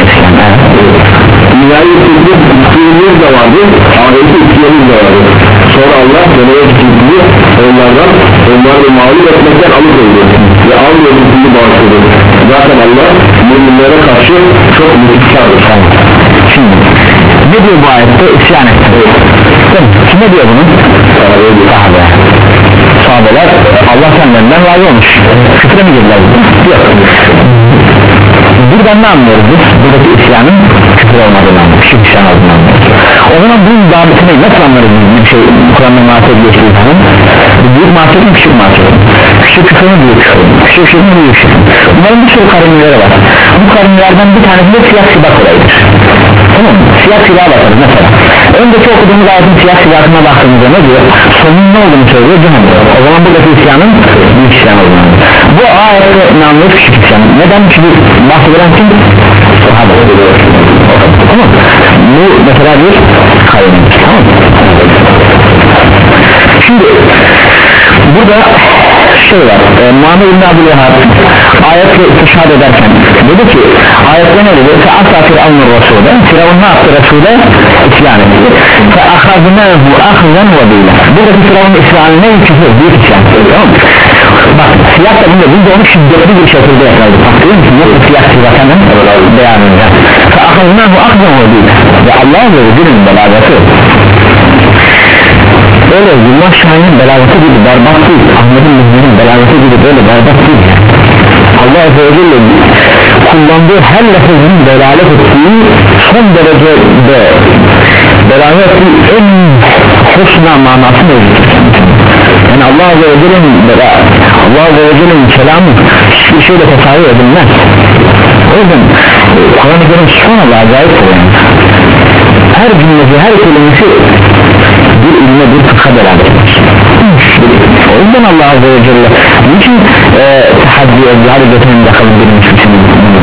dünyayı sizde iktiyarınız da vardı ahireti iktiyarınız da vardı sonra Allah deneye tutuldunuz onlardan onları mağlup etmekten alıkoydu ve al yolculuğunu bağışladı zaten Allah müminlere karşı çok müthikardır
şimdi ne diyor bu ayette isyan etti kime diyor bunu? sahabe sahabeler Allah senden razı olmuş küfre mi girdiler? yok buradan ne anlıyoruz biz? buradaki isyanın küfür olmadığını anlıyoruz şirk isyan olduğunu anlıyoruz o zaman bunun zabıtı ne? nasıl anlarız bir şey Kur'an'da mahset geçtiği zaman büyük mahset mi küçük mahset mi? küçük küfür mü büyük küfür mü? küçük küfür mü büyük küfür mü? bunların bir sürü karınları var bu karınlardan bir tanesi de siyah sibak olayıdır tamam mı? siyah silah bakarız mesela önceki okuduğumuz ayetin siyah silahına baktığımızda ne diyor? sonun ne olduğunu söylüyor cehennem o zaman buradaki isyanın büyük isyan olduğunu bu ayette ne anlıyoruz küçük isyan neden? çünkü bahsedilen kim? sahabe tamam bu mesela bir kaynağı tamam şimdi burada şey var e, Muhammed İbn Abdülvehhab ayetle istişhad ederken dedi ki ayette ne dedi? Fe'asa Firavun Resul'e Firavun ne yaptı Resul'e? isyan etti fe'akhaznehu akhzen ve bile buradaki Firavun isyanı ne? küfür büyük isyan tamam bak siyah da bunda bunda onu şiddetli bir şekilde yakaladı bak değil misin? yoksa siyah siyahanın beyanında fe'akhaznehu akhzen ve bile ve Allah ve Resul'ün belagası öyle Yılmaz Şahin'in belagası gibi berbat değil Ahmet'in müziğinin belagası gibi böyle berbat değil Allah Azze ve Celle kullandığı her lafızın delalet ettiği son derecede delalet ettiği en husna manası mevcut yani Allah Azze ve Celle'nin Allah Azze ve Celle'nin kelamı hiçbir şeyle tasavvur edilmez o yüzden Kur'an-ı Kerim subhanallah acayip yani her cümlesi her kelimesi bir ilme bir fıkha delalet eder o yüzden Allah Azze ve Celle niçin e, tahaddiye zihari getirin bakalım bir müşküsünü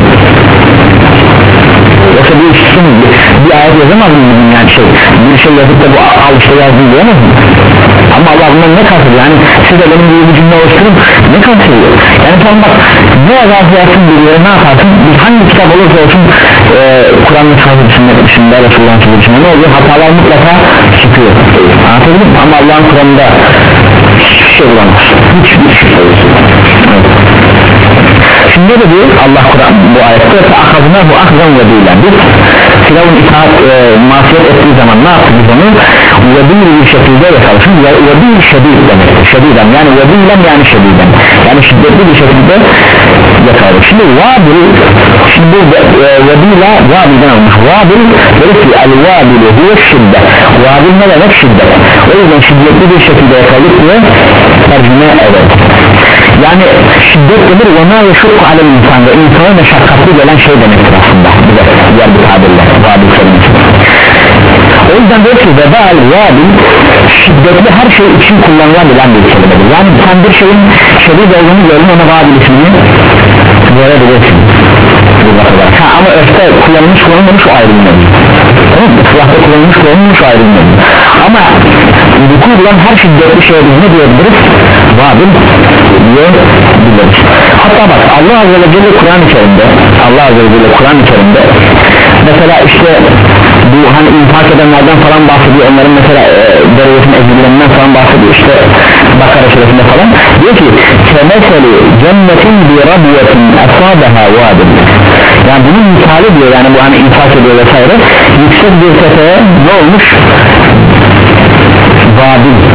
yoksa bir müşküsünü bir, bir ayet yazamaz mı yani şey bir şey yazıp da bu al işte yazdım diyemez mi ama Allah bundan ne kastediyor yani siz de benim gibi bir cümle oluşturun ne kastediyor yani sen bak ne yazarsa yazsın bir yere ne yaparsın biz hangi kitap olursa olsun e, Kur'an'ın sahip dışında dışında Resulullah'ın sahip dışında ne oluyor hatalar mutlaka çıkıyor anlatabildim mi ama Allah'ın Kur'an'da hiçbir şey bulamaz hiçbir şey şimdi ne diyor Allah Kur'an bu ayette فَأَخَذْنَهُ أَخْذًا وَدِيلًا biz Firavun itaat e, masiyet ettiği zaman ne yaptık biz onu vedil bir şekilde yakalamışız vedil şedid demektir şediden yani vedilen yani şediden yani şiddetli bir şekilde yakaladık şimdi vadil şimdi bu e, vedila vadilden almış vadil dedi ki el-vadil huve şiddet vadil ne demek şiddet o yüzden şiddetli bir şekilde yakaladık diye tercüme eder yani şiddet denir ve ma yeşukku alel insan ve insana meşakkatli gelen şey demektir aslında bize diğer bir tabirle vadil kelimesi o yüzden diyor ki vebal vadil şiddetli her şey için kullanılabilen bir kelimedir yani sen bir şeyin şiddet olduğunu gördün ona vadil ismini verebilirsin ha, ama öfte kullanılmış kullanılmamış o ayrılmıyor tamam mı? Silahta kullanılmış kullanılmış o ayrılmıyor ama vuku bulan her şiddetli şeye biz ne diyebiliriz? Vadil diyebiliriz hatta bak Allah Azze ve Celle Kur'an-ı Kerim'de Allah Azze ve Celle Kur'an-ı Kerim'de mesela işte bu hani infak edenlerden falan bahsediyor onların mesela e, derecesinin ezilerinden falan bahsediyor işte Bakara suresinde falan diyor ki kemeseli cennetin bi rabiyetin esabeha vadil yani bunun misali diyor yani bu hani infak ediyor vesaire yüksek bir tepeye ne olmuş? Vadil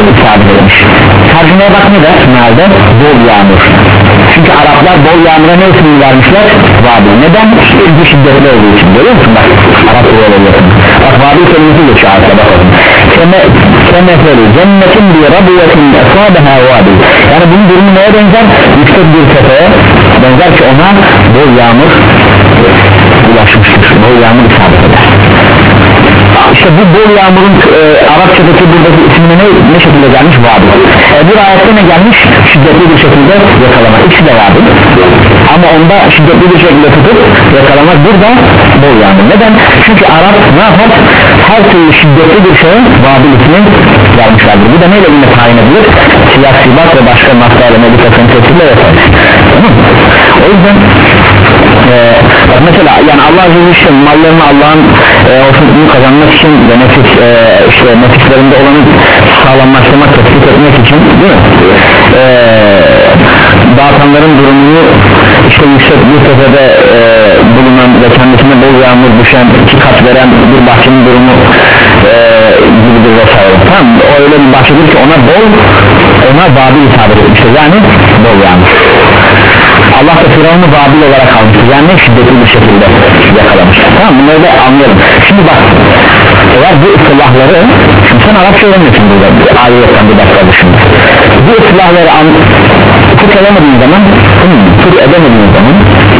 isabet edilmiş. Tercümeye bak ne der mealde? Bol yağmur. Çünkü Araplar bol yağmura ne ismini vermişler? Vabil. Neden? Çünkü şiddetli olduğu için. Görüyor musun bak? Arap böyle yapın. Bak vabil kelimesi geçiyor ayette bakalım. Kemeferi cennetin bir rabiyetin esabeha vabil. Yani bunun durumu neye benzer? Yüksek bir tepeye benzer ki ona bol yağmur ulaşmıştır. Bol yağmur isabet eder. İşte bu bol yağmurun e, Arapçadaki buradaki ismine ne, ne şekilde gelmiş? Vabil. E, bir ayette ne gelmiş? Şiddetli bir şekilde yakalama. İkisi de vabil. Ama onda şiddetli bir şekilde tutup yakalamak, burada bol yağmur. Neden? Çünkü Arap ne yapar? Her türlü şiddetli bir şeye vabil ismi vermişlerdir. Bu da neyle yine tayin edilir? Siyah sibat ve başka masayla medikasyon tesirle yapar. Tamam. O yüzden e, mesela yani Allah Azze ve Celle mallarını Allah'ın e, hoşnutluğunu kazanmak için ve nefis, e, işte nefislerinde olanı sağlamlaştırmak, tespit etmek için değil mi? E, dağıtanların durumunu işte yüksek bir tepede e, bulunan ve kendisine bol yağmur düşen, iki kat veren bir bahçenin durumu e, gibidir vesaire. Tamam, o öyle bir bahçedir ki ona bol, ona vabil isabet etmiştir, yani bol yağmur. Allah da Firavun'u vabil olarak almıştır, yani şiddetli bir şekilde yakalamıştır. Tamam, bunları da anlayalım. Şimdi bak, eğer bu ıslahları, şimdi sen Arapça öğrenmiyorsun burada, ayetten bir dakika dışında. Bu ıslahları tut edemediğin zaman, tut edemediğin zaman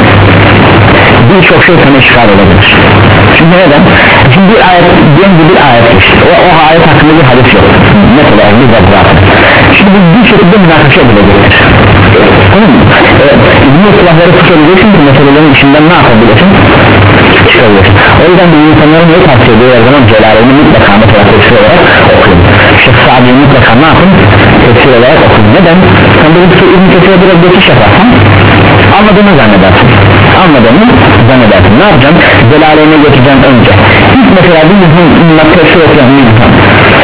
birçok şey sana işgal olabilir. Şimdi neden? Şimdi bir ayet, diyelim bir ayet işte. O, o ayet hakkında bir hadis yok. Mesela bir zaten. Şimdi bu bir şekilde münakaşa edilecektir. Tamam mı? Ee, İbn-i Silahları tutabileceksin ki meselelerin içinden ne yapabilirsin? Çıkabilirsin. O yüzden bir insanların neyi tavsiye ediyor? Her zaman Celal'ini mutlaka mesela tefsir olarak okuyun. Şeyh Sa'di'yi mutlaka ne yapın? Tefsir olarak okuyun. Neden? Sen böyle bir İbn-i Kesir'e biraz geçiş yaparsan anladığını zannedersin. Anladığını zannedersin. Ne yapacaksın? Celal'ine geçeceksin önce. İlk mesela bir insan tefsir okuyan bir insan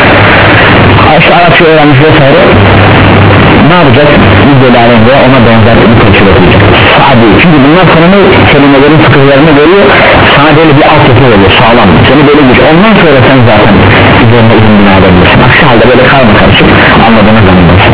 işte Arapça öğrenmiş vesaire ne yapacak? Bir Celal'in veya ona benzer bir tefsir okuyacak. Sa'di. Çünkü bunlar sana ne kelimelerin fıkıhlarını veriyor, sana böyle bir altyapı veriyor, sağlam. Seni böyle bir ondan sonra sen zaten üzerine izin bina edebilirsin. Aksi halde böyle karma karışık anladığını zannedersin.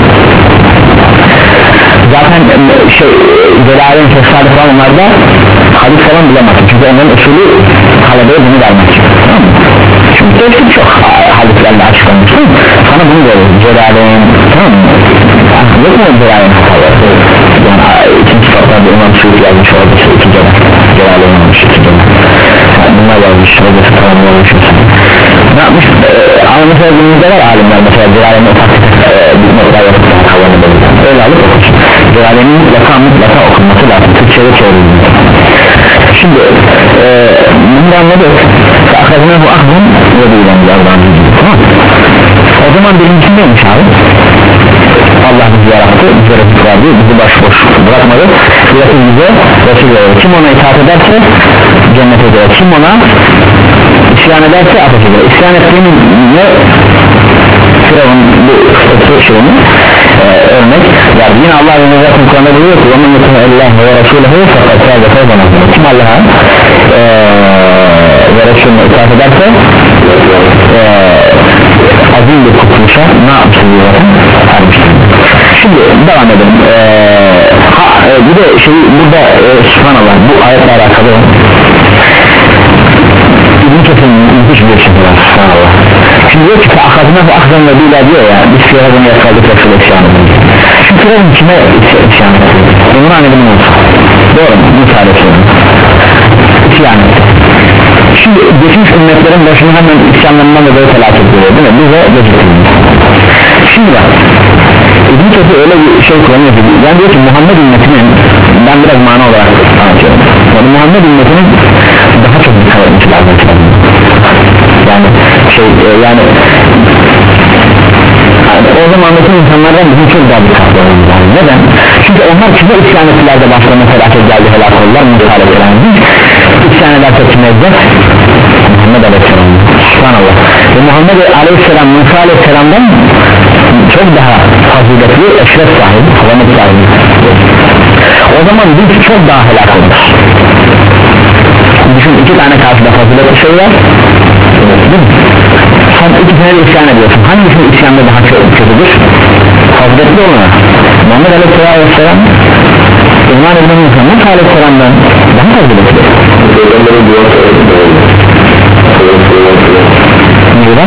Zaten şey Celal'in fesali falan onlarda hadis falan bulamazsın, çünkü onların usulü talebeye bunu vermek için, tamam mı? Çünkü tefsir çok hadislerle açıklanmış, sana bunu veriyor Celal'in, tamam mı? Yok mu Celal'in hataları? Yani ikinci kitaplarda İmam Suyuti yazmış orada işte iki Celal Celal'in olmuş iki Celal yani bunlar yazmış orada tamamlamış mesela ne yapmış? Ee, ama mesela günümüzde var alimler mesela Celal'in ufak bir nokta yapıp havalı böyle öyle alıp okursun. Celal'in mutlaka mutlaka okunması lazım, Türkçe'de çevrilmiş. Şimdi e, bunu anladık. Akadına bu aklın ve duyulandı Allah'ın izniyle, tamam mı? O zaman birincisi neymiş abi? Allah bizi yarattı, bize Resul verdi, bizi başboş bırakmadı, Resul bize Resul verir. Kim ona itaat ederse cennete girer, kim ona isyan ederse ateşe girer. İsyan ettiğinin ne? Firavun bu kısa şeyini e, örnek verdi. Yine Allah ve Nezat'ın Kur'an'da diyor ki وَمَنْ يُطِعِ اللّٰهَ وَرَسُولَهُ فَقَدْ فَازَ فَوْزًا عَظِيمًا. Kim Allah'a e, ve Resulüne itaat ederse e, azim bir kurtuluşa ne yapmıştır diyor zaten ermiştir. Şimdi devam edelim. E, ha, e, bir de şey burada e, subhanallah bu ayetle alakalı İbn-i Kesir'in müthiş bir şey var subhanallah. Şimdi diyor ki akadına bu akdan ve bila diyor ya biz Firavun'u yakaladık Resul isyanı diyor. Şu Firavun kime isyanı diyor? Bunun annedim olsun. Doğru mu? Müsaade ediyorum. İsyanı. Şimdi geçmiş ümmetlerin başına hemen isyanlarından da böyle felaket ediyor değil mi? Bize geciktirilmiş. Şimdi bak İbn-i Kesir öyle bir şey kullanıyor ki yani diyor ki Muhammed ümmetinin ben biraz mana olarak anlatıyorum. Yani Muhammed ümmetinin daha çok dikkat etmesi lazım. Yani şey yani, yani o zamandaki insanlardan bizim çok daha dikkatli olmamız lazım. Neden? Çünkü onlar kime isyan ettiler de başlarına felaket geldi, helak oldular, müsaade edilen biz isyan ederse kime edeceğiz? Muhammed Aleyhisselam. Subhanallah. Ve Muhammed Aleyhisselam Musa Aleyhisselam'dan çok daha faziletli, eşref sahibi, havamet sahibi. O zaman biz çok daha helak oluruz. Düşün iki tane karşıda faziletli şey var. Sen iki tane de isyan ediyorsun. Hangisinin isyanda daha kötüdür? Hazretli olana Muhammed Aleyhisselam İmam İbn-i Muhammed Aleyhisselam'dan daha hazretli.
Peygamberin dua söyledi
Neden?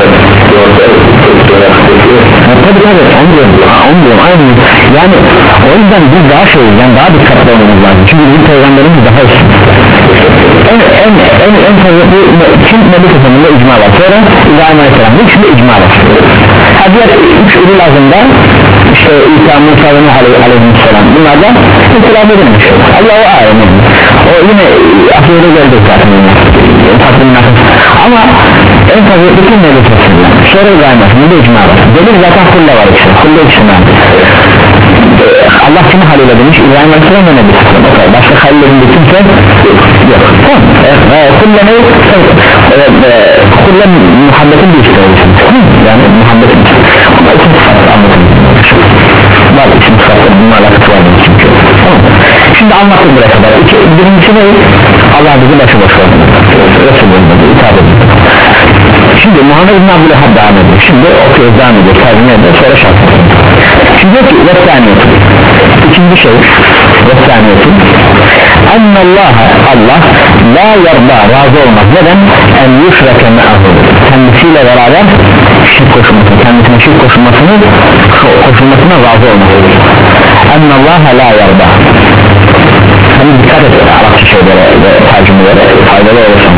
Tabi tabi onu diyorum, onu diyorum aynı. Yani o yüzden biz daha şey yani daha dikkatli olmamız lazım. Çünkü bizim peygamberimiz daha üstün. En en en en fazla bu kim Nebi Kısım'ında icma var. Sonra İbrahim Aleyhisselam bu üçünde icma var. Ha diğer üç ürü lazımda işte İsa Musa ve Nuh Aleyhisselam bunlardan itiraf edilmiş. Allah'u alem. O yine akıllı geldi zaten. Ama en fazla bütün Nebi Kısım'da sonra İbrahim Aleyhisselam'da icma var. Delil zaten kulle var işte. Kulle içinden. Allah kimi halil edilmiş? İbrahim Aleyhisselam ve Nebi Kısım. Okay. Başka halil edilmiş kimse yok. Tamam. Kulle ne? Kulle muhabbetin bir işte oluşun. Yani muhabbetin ama isim sıfatı anlatılmış. Var isim sıfatı bununla alakası var çünkü. Tamam. Şimdi anlattık buraya kadar. İki, birincisi ne? Allah bizi başıboş oldu. Resulü'nün itaat edildi. Şimdi Muhammed bin Abdülhab devam ediyor. Şimdi okuyoruz devam ediyor. Tercüme ediyor. Sonra şart. Şimdi diyor ki vessaniyeti. İkinci şey vessaniyeti. Ennallaha Allah la yarda razı olmaz. Neden? En yusrake me'ahu. Kendisiyle beraber şirk koşulmasını, kendisine şirk koşulmasını koşulmasına razı olmaz. Ennallaha la yarda. Hani dikkat et Arapça şeylere ve tercümelere faydalı olursun.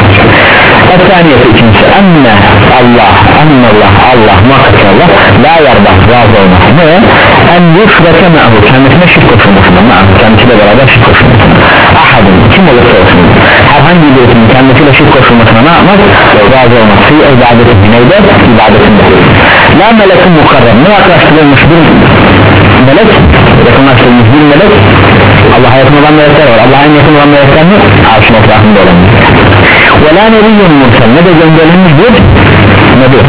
Essaniyeti ikincisi enne Allah ennallah Allah muhakkak Allah la yarda razı olmaz. Ne? En yusrake me'ahu. Kendisine şirk koşulmasına kendisiyle beraber şirk koşulmasına ahadın kim olursa olsun herhangi birisinin kendisiyle şirk koşulmasına ne yapmaz? Razı olmaz. Fi ibadeti neyde? İbadetinde. La melekun mukarrem. Ne yaklaştırılmış bir melek yakınlaştırılmış bir melek Allah'a yakın olan melekler var. Allah'a yakın olan melekler mi? Arşın etrafında olan ve la nebiyyun mursel ne de gönderilmiş bir nebi.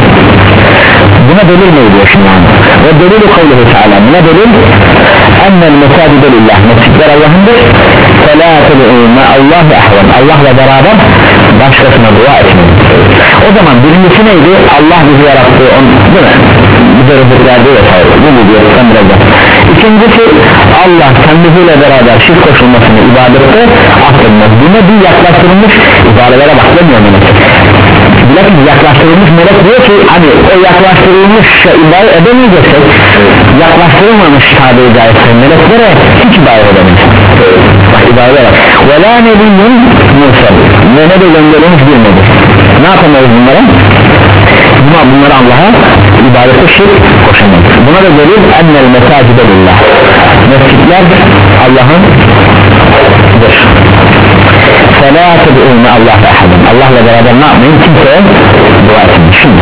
Buna delil ne diyor şimdi? Ve delil kavluhu teala ne delil? Ennel mesacide lillah mescidler Allah'ındır. Felâ ted'ûne Allah'ı ahvan Allah'la beraber başkasına dua etmeyin. O zaman birincisi neydi? Allah bizi yarattı on, değil mi? Bize rızık verdi vesaire. Bu mu diyor? İkincisi Allah kendisiyle beraber şirk koşulmasını ibadette affetmez. Buna bir yaklaştırılmış ibadete bak demiyor melek. Bilakis yaklaştırılmış melek diyor ki hani o yaklaştırılmış ibadet edemeyeceksek yaklaştırılmamış tabiri caizse meleklere hiç ibadet edemez. Bak ibadet bak. Ve la nebiyyun mursel ve ne de gönderilmiş bir nebi. Ne yapamayız bunlara? Buna bunları Allah'a ibadete şirk koşamayız. Buna da delil ennel mesacide lillah. Mescitler Allah'ın فَلَا تَدْعُونَ اللّٰهَ اَحَدًا Allah'la beraber ne yapmayın? Kimseye dua etmeyin. Şimdi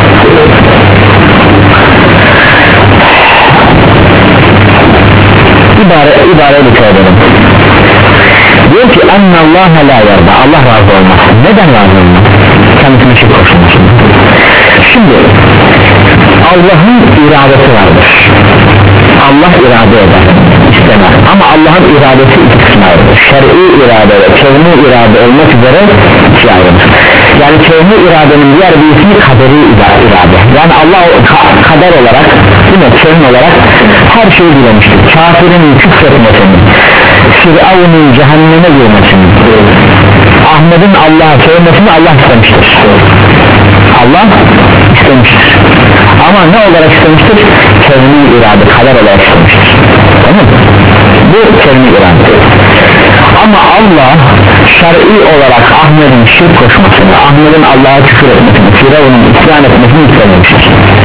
ibare, ibareyi dikkat edelim. Diyor ki اَنَّ اللّٰهَ لَا يَرْضَى Allah razı olmaz. Neden razı olmaz? Kendisine şirk koşulmasın. Şimdi Allah'ın iradesi vardır. Allah irade eder, istemez. Ama Allah'ın iradesi iki kısma ayrılır. Şer'i irade ve kevni irade olmak üzere iki ayrılır. Yani kevni iradenin diğer bir ismi kaderi irade. Yani Allah kader olarak, değil mi? Kevni olarak her şeyi dilemiştir. Kafirin küfretmesini, Firavun'un cehenneme girmesini, Ahmet'in Allah'a sevmesini Allah istemiştir. Allah istemiştir. Ama ne olarak istemiştir? Kevni irade, kader olarak istemiştir. Tamam mı? Bu kevni irade. Ama Allah şer'i olarak Ahmet'in şirk koşmasını, Ahmet'in Allah'a küfür etmesini, Firavun'un isyan etmesini istememiştir.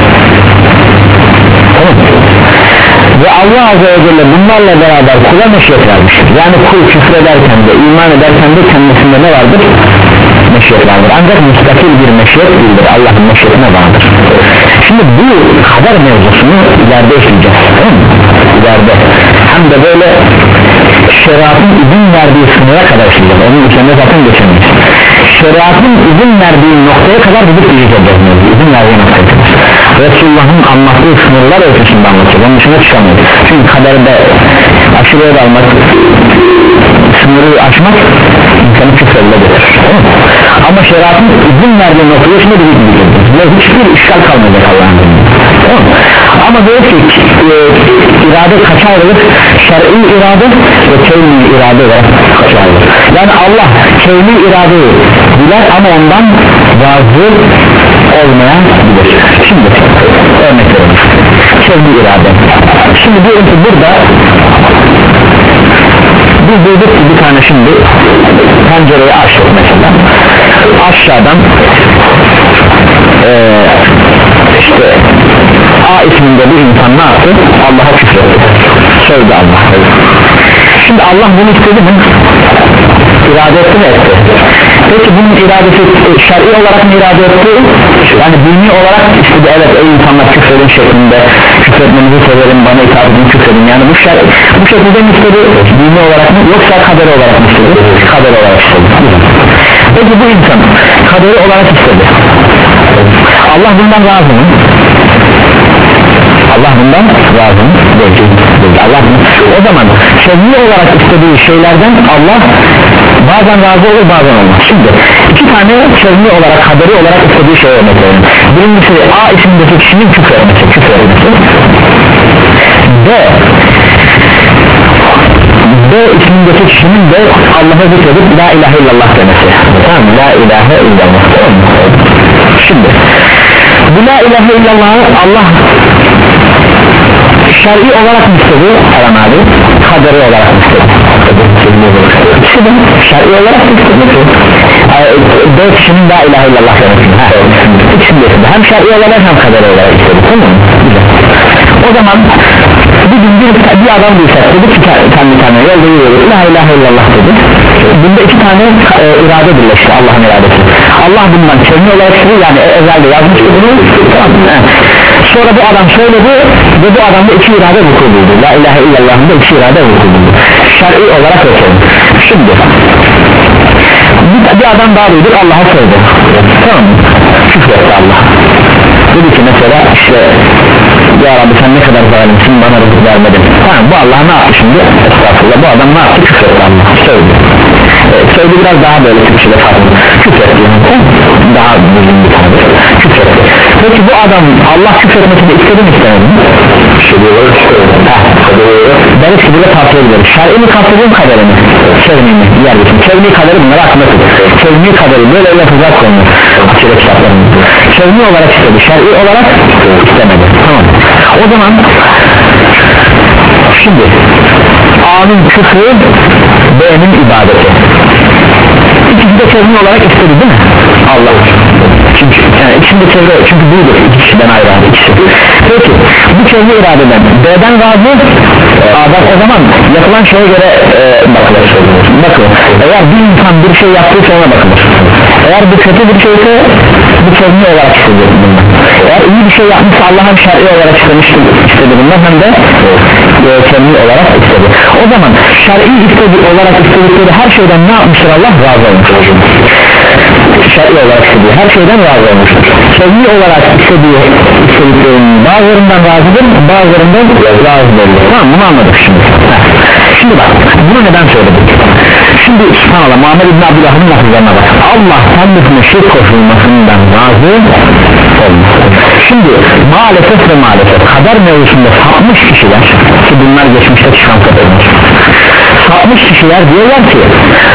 Tamam mı? Ve Allah Azze ve Celle bunlarla beraber kula meşiyet vermiştir. Yani kul küfür ederken de iman ederken de kendisinde ne vardır? Meşiyet vardır. Ancak müstakil bir meşiyet değildir. Allah'ın meşiyetine vardır. Şimdi bu kader mevzusunu ileride işleyeceğiz. Değil mi? İleride. Hem de böyle şeriatın izin verdiği sınıra kadar işleyeceğiz. Onun üzerine zaten geçemeyiz. Şeriatın izin verdiği noktaya kadar gidip işleyeceğiz. İzin verdiği noktaya kadar. Resulullah'ın anlattığı sınırlar ölçüsünde anlatıyor. Onun dışına çıkamayız. Çünkü kaderde aşırıya dalmak sınırı aşmak insanı küfrele getirir, tamam. Ama şeriatın izin verdiği noktaya şimdi bir gidecek ve hiçbir işgal kalmayacak Allah'ın izniyle, tamam. Ama böyle ki e, irade kaça ayrılır? Şer'i irade ve kevni irade olarak kaça ayrılır? Yani Allah kevni iradeyi bilir ama ondan razı olmayabilir. Şimdi örnek verelim, kevni irade. Şimdi diyelim ki burada biz duyduk ki bir tane şimdi pencereyi açtık mesela, aşağıdan ee, işte A isminde bir insan ne yaptı? Allah'a küfretti, söyledi Allah. Şimdi Allah bunu istedi mi? İrade etti mi? Etti. Peki bunun iradesi şer'i olarak mı irade etti? Yani dini olarak istedi, evet ey insanlar küfredin şeklinde, küfretmenizi severim, bana itaat edin, küfredin. Yani bu, şer, bu şekilde mi istedi? Dini olarak mı? Yoksa kaderi olarak mı istedi? Kaderi olarak istedi. Peki bu insan kaderi olarak istedi, Allah bundan razı mı? Allah bundan razı mı? Değil, değil. Allah bundan. O zaman sevgi olarak istediği şeylerden Allah bazen razı olur, bazen olmaz. Şimdi iki tane sevgi olarak, kaderi olarak istediği şey örnek verelim. Birincisi A isimdeki kişinin küfür etmesi, küfür etmesi. B B ismindeki kişinin de Allah'a zikredip la ilahe illallah demesi. Tamam, la ilahe illallah. Tamam. Şimdi bu la ilahe illallah'ı Allah şer'i olarak mı istedi? Aram abi, kaderi olarak mı istedi? İkisi de şer'i olarak mı istedi? B kişinin la ilahe illallah demesi. İkisini de istedi. Hem şer'i olarak hem kaderi olarak istedi. Tamam mı? O zaman bir gün bir, bir adam duysak dedi ki kendi kendine yolda yürüyoruz, la ilahe illallah dedi. Bunda iki tane e, irade birleşti, Allah'ın iradesi. Allah bundan kevni olarak istedi, yani ezelde yazmıştı bunu, tamam mı? Sonra bu adam söyledi ve bu adamda iki irade vuku buldu. La ilahe illallah'ın da iki irade vuku buldu. Şer'i olarak ötelim. Şimdi bir, bir adam daha duyduk, Allah'a söyledi, tamam mı? Küfretti Allah. Dedi ki mesela işte ya Rabbi sen ne kadar zalimsin, bana rızık vermedin. Tamam, bu Allah ne yaptı şimdi? Estağfurullah, bu adam ne yaptı? Küfretti Allah. Söyledi. Ee, söyledi biraz daha böyle Türkçe'de farklı. Küfretti yani. Daha düzgün bir tanrı. Küfretti. Peki bu adam Allah küfretmesini istedi mi istemedi mi? İstediyorlar, istediyorlar. Ben işte burada tartışabilirim. Şer'i mi kapsadığım kaderi mi? Kevni mi? Diğer bütün. Kevni kaderi bunlar aklına tut. Kevni kaderi böyle yapacak konu. Akire kitaplarımızda. Kevni olarak istedi. Şer'i olarak istemedi. Tamam. O zaman şimdi A'nın küfrü, B'nin ibadeti. İkisi de kevni olarak istedi değil mi? Allah. Çünkü yani ikisinde çevre, çünkü büyüdür iki kişiden ayrı ikisi. Peki bu kevni iradeden B'den razı, A'dan o zaman yapılan şeye göre e, bakılır. Bakın, eğer bir insan bir şey yaptıysa ona bakılır. Eğer bu kötü bir şeyse bu kevni olarak istedi bundan. Eğer iyi bir şey yapmışsa Allah'ın şer'i olarak istemişti, istedi bundan, hem de e, kevni olarak istedi. O zaman şer'i istedi olarak istedikleri her şeyden ne yapmıştır Allah? Razı olmuştur. Şer'i olarak istediği her şeyden razı olmuştur. Kevni olarak istediği istediklerinin bazılarından razıdır, bazılarından razı değil. Tamam, bunu anladık şimdi. Şimdi bak, bunu neden söyledik? Şimdi subhanallah, Muhammed İbn Abdülhamid'in lafızlarına bak. Allah kendisine şirk koşulmasından razı olmaz. Şimdi maalesef ve maalesef kader mevzusunda sapmış kişiler, ki bunlar geçmişte çıkan kaderler, sapmış kişiler diyorlar ki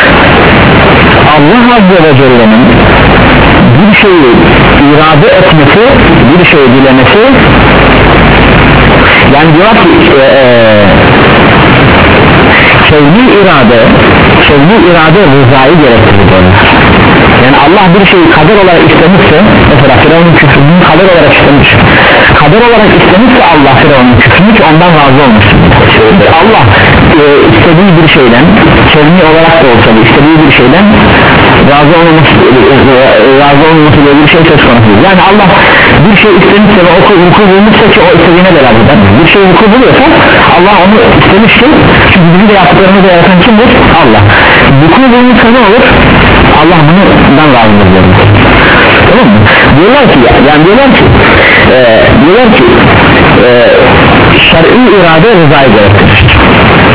Allah Azze ve Celle'nin bir şeyi irade etmesi, bir şeyi dilemesi, yani diyorlar ki e, e, kevni irade kevni irade rızayı gerektirir. Yani Allah bir şeyi kader olarak istemişse, mesela Firavun'un küfrünü kader olarak istemiş, kader olarak istemişse Allah Firavun'un küfrünü ki ondan razı olmuş. Allah e, istediği bir şeyden, kevni olarak da olsa da istediği bir şeyden razı olmaması, e, razı olmaması diye bir şey söz konusu. Yani Allah bir şey istemişse ve oku, vuku bulmuşsa ki o istediğine de razı eder. Bir şey vuku buluyorsa Allah onu istemiştir. Çünkü bizi de yaptıklarını da yaratan kimdir? Allah. Vuku bulmuşsa ne olur? Allah bundan razıdır diyorlar. Tamam mı? Diyorlar ki yani diyorlar ki e, diyorlar ki e, şer'i irade rızayı gerektirir.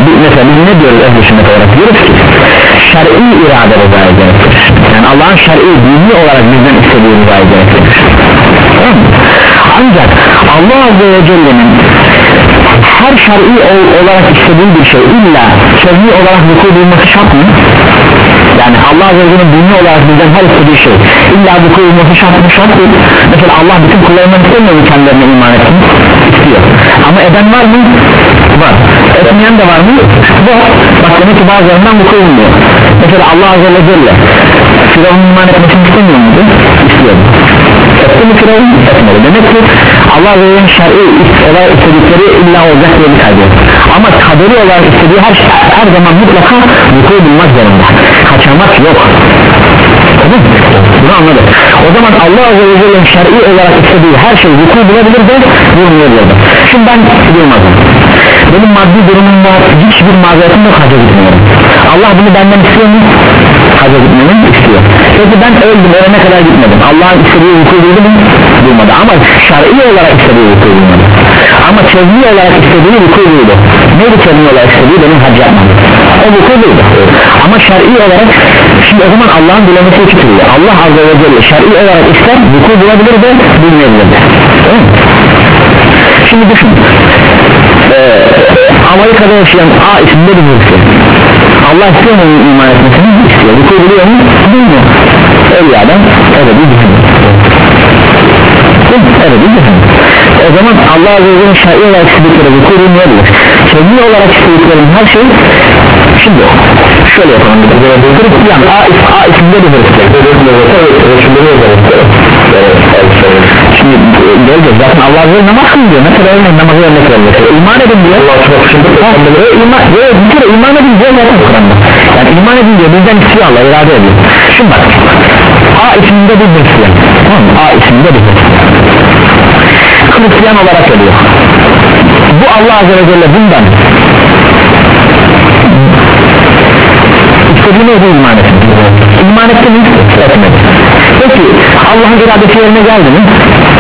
mesela biz ne diyoruz ehl-i sünnet olarak? Diyoruz ki şer'i irade rızaya gerektirir. Yani Allah'ın şer'i dini olarak bizden istediği rızaya gerektirir. Ancak Allah Azze ve Celle'nin her şer'i olarak istediği bir şey illa sözlü olarak vuku bulması şart mı? Yani Allah Azze ve Celle'nin dini olarak bizden her istediği şey illa vuku bulması şart mı? Şart değil. Mesela Allah bütün kullarından istemiyor mu kendilerine iman etsin? İstiyor. Ama eden var mı? Var. Etmeyen de var mı? Var. Bak demek ki bazılarından vuku bulmuyor. Mesela Allah Azze ve Celle Firavun'un iman etmesini istemiyor muydu? İstiyordu. Etti mi Firavun? Etmedi. Demek ki Allah Azze ve Celle'nin şer'i olarak istedikleri illa olacak diye bir kaybı. Ama kaderi olarak istediği her, her zaman mutlaka vuku bulmak zorunda. Kaçamak yok. Tamam mı? Bunu anladık. O zaman Allah Azze ve Celle'nin şer'i olarak istediği her şey vuku bulabilir de bulmayabilir de. Şimdi ben bilmezim. Benim maddi durumumda hiçbir mazeretim yok, hacca gitmiyorum. Allah bunu benden istiyor mu? Hacca gitmemi istiyor. Peki ben öldüm, ölene kadar gitmedim. Allah'ın istediği vuku buldu mu? Bulmadı. Ama şer'i olarak istediği vuku bulmadı. Ama çözümlü olarak istediği vuku buldu. Neydi çözümlü olarak istediği? Benim hac yapmam. O vuku buldu. Ama şer'i olarak şimdi o zaman Allah'ın dilemesi iki türlü. Allah Azze ve Celle şer'i olarak ister, vuku bulabilir de bulmayabilir de. Şimdi düşün. Ee, Amerika'da yaşayan A isimde bir birisi. Allah istiyor mu iman etmesini? İstiyor. Vuku buluyor mu? Bilmiyor. Öyle adam öyle bir düşünür. Öyle bir düşünür. O zaman Allah Azze ve Celle'nin şer'i olarak istedikleri vuku bulmayabilir. Çözümlü olarak istediklerin her şey şimdi şöyle yapalım. Yani A, A isimde bir birisi. Şimdi göreceğiz zaten Allah Azze ve Celle namaz kılıyor. Mesela örneğin namazı örnek veriyor. İman edin diyor. İman, bir kere iman edin diyor zaten Kur'an'da. Yani iman edin diyor, bizden istiyor Allah, irade ediyor. Şimdi bak A isminde bir Hristiyan, tamam mı? A isminde bir Hristiyan Hristiyan olarak ölüyor. Bu Allah Azze ve Celle bundan istediğine o iman etsin. İman etti mi? Etmedi. Peki Allah'ın iradesi yerine geldi mi?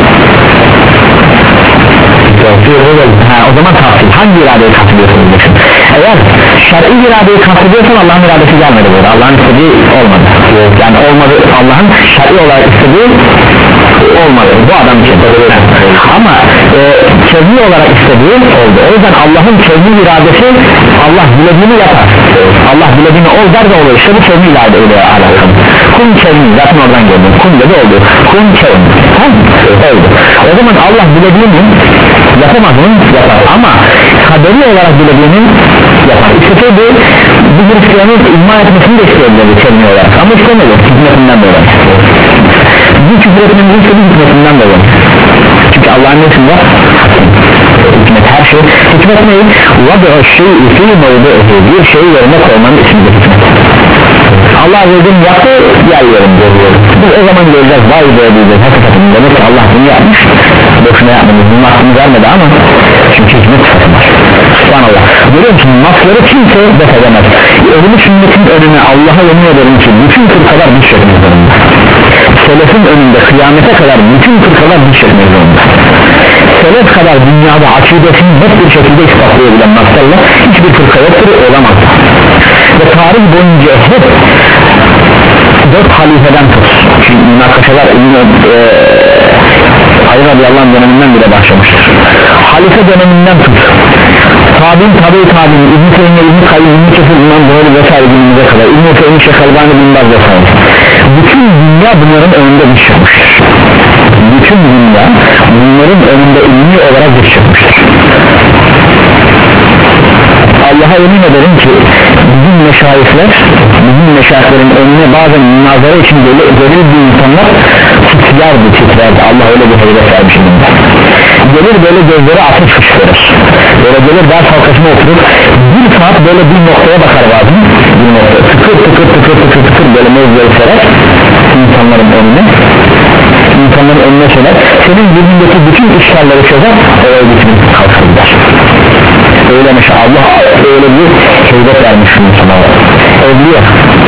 Ha, o zaman tahsil. Hangi iradeyi kastediyorsun? Eğer şer'i iradeyi kastediyorsan Allah'ın iradesi gelmedi burada. Allah'ın istediği olmadı. Yani olmadı. Allah'ın şer'i olarak istediği olmadı. Bu adam için. Ama e, çözümlü olarak istediği oldu. O yüzden Allah'ın çözümlü iradesi Allah dilediğini yapar. Allah dilediğini ol der de olur. İşte bu çözümlü iradeyle alakalı. Kun çözümlü. Zaten oradan geldi. Kun dedi oldu. Kun çözümlü. Oldu. O zaman Allah dilediğini yapamaz mı? Yapar. Ama kaderi olarak dilediğini yapar. İşte bu bir Hristiyanın iman etmesini de isteyebilir çözümlü olarak. Ama istemedi. Hikmetinden dolayı. Bu küfür etmemizin sebebi hikmetinden dolayı. Çünkü Allah'ın nesinde hikmet her şey. Hikmet neyi? وَضَعُ الشَّيْءِ فِي مَوْضِعِهِ bir şeyi yerine koymanın ismidir hikmet. Allah Azze ve Celle yaptı yer yerinde. Biz o zaman göreceğiz, vay be diyeceğiz. Hakikaten demek ki Allah bunu yapmış. Boşuna yapmamış. Bunun aklını vermedi ama çünkü hikmet sıfatı var. Subhanallah. Görüyor musun? Nasları kimse def edemez. Ölümü sünnetin önüne Allah'a yemin ederim ki bütün fırkalar düş çekmek zorunda. Selefin önünde kıyamete kadar bütün fırkalar düş çekmek zorunda. Selef kadar dünyada akidesini net bir şekilde ispatlayabilen naslarla hiçbir fırka yoktur, olamaz. Ve tarih boyunca hep dört halifeden tut. Çünkü münakaşalar e, Ali radıyallahu anh döneminden bile başlamıştır. Halife döneminden tut. Tabi'in tabi tabi'in İbn-i Teymiye, İbn-i Kayyum, İbn-i Kefir, İmam Buhari vesaire günümüze kadar İbn-i Teymiye, Şeyh Albani, Bin Baz vesaire. Bütün dünya bunların önünde düş çıkmıştır. Bütün dünya bunların önünde ilmi olarak düş çıkmıştır. Allah'a emin ederim ki bizim meşayihler, bizim meşayihlerin önüne bazen münazara için gelir bir insanlar titrerdi titrerdi. Allah öyle bir heybet vermiş bunda. Gelir böyle gözleri ateş fışkırır. Böyle gelir ders halkasına oturur. Bir saat böyle bir noktaya bakar bazen. Bir noktaya tıkır tıkır tıkır tıkır tıkır böyle mevzuları serer insanların önüne. İnsanların önüne söyler. Senin yüzündeki bütün işlerleri çözer. Oraya gitmek kalkar gider. Öyle mesela Allah öyle bir heybet vermiş insana. Evliya.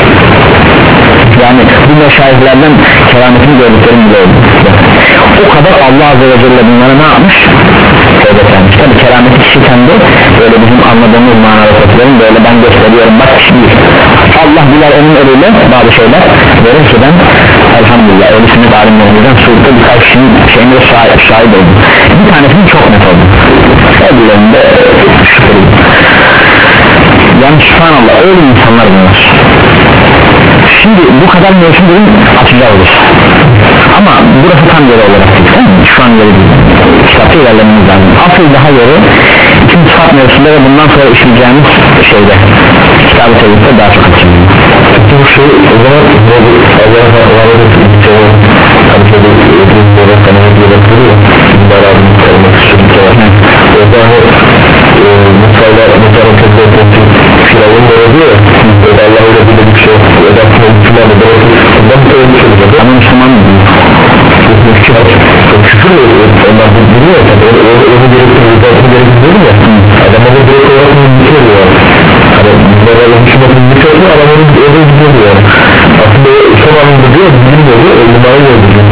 Yani bu meşayihlerden kerametini gördüklerim bile oldu. O kadar Allah Azze ve Celle bunlara ne yapmış? heybet vermiş. Tabi kerameti kişi kendi böyle bizim anladığımız manada toplayalım, böyle ben gösteriyorum bak kişi değil. Allah bilir onun eliyle bazı şeyler verir ki ben elhamdülillah öyle sünnet alimlerimizden Suud'da birkaç kişinin şeyine şahit, şahit oldum. Bir tanesinin çok net oldu. Öbürlerinde şüpheli. Yani subhanallah öyle insanlar bunlar. Şimdi bu kadar mevsimlerin açacağız ama burası tam yeri olarak değil, şu an yeri değil, kitapta ilerlememiz lazım. Asıl daha yeri ikinci sıfat mevsimde ve bundan sonra işleyeceğimiz şeyde kitabı tevhidde daha çok açacağız.
Bu şey o zaman Allah'a var edildiği kaliteli edildiği kanalı yaratılıyor bunlar abinin kalmak istiyor orada hani mutfayla mutfayla tezgahı firavun da oluyor ya da Allah öyle bir şey edatını Müslümanı bırakır ondan da ölmüş olur
ama Müslüman mı değil?
çok küfür onlar bilmiyor onu gerektirir edatını gerektirir ya adam onu direkt olarak mümkün oluyor hani bunlara Müslümanı mümkün oluyor adam onu öyle gidiyor yani aslında son anında diyor bilinmiyordu ölümleri öldürüyor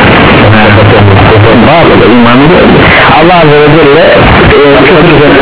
Bağlı imanı da Allah Azze ve Celle çok güzel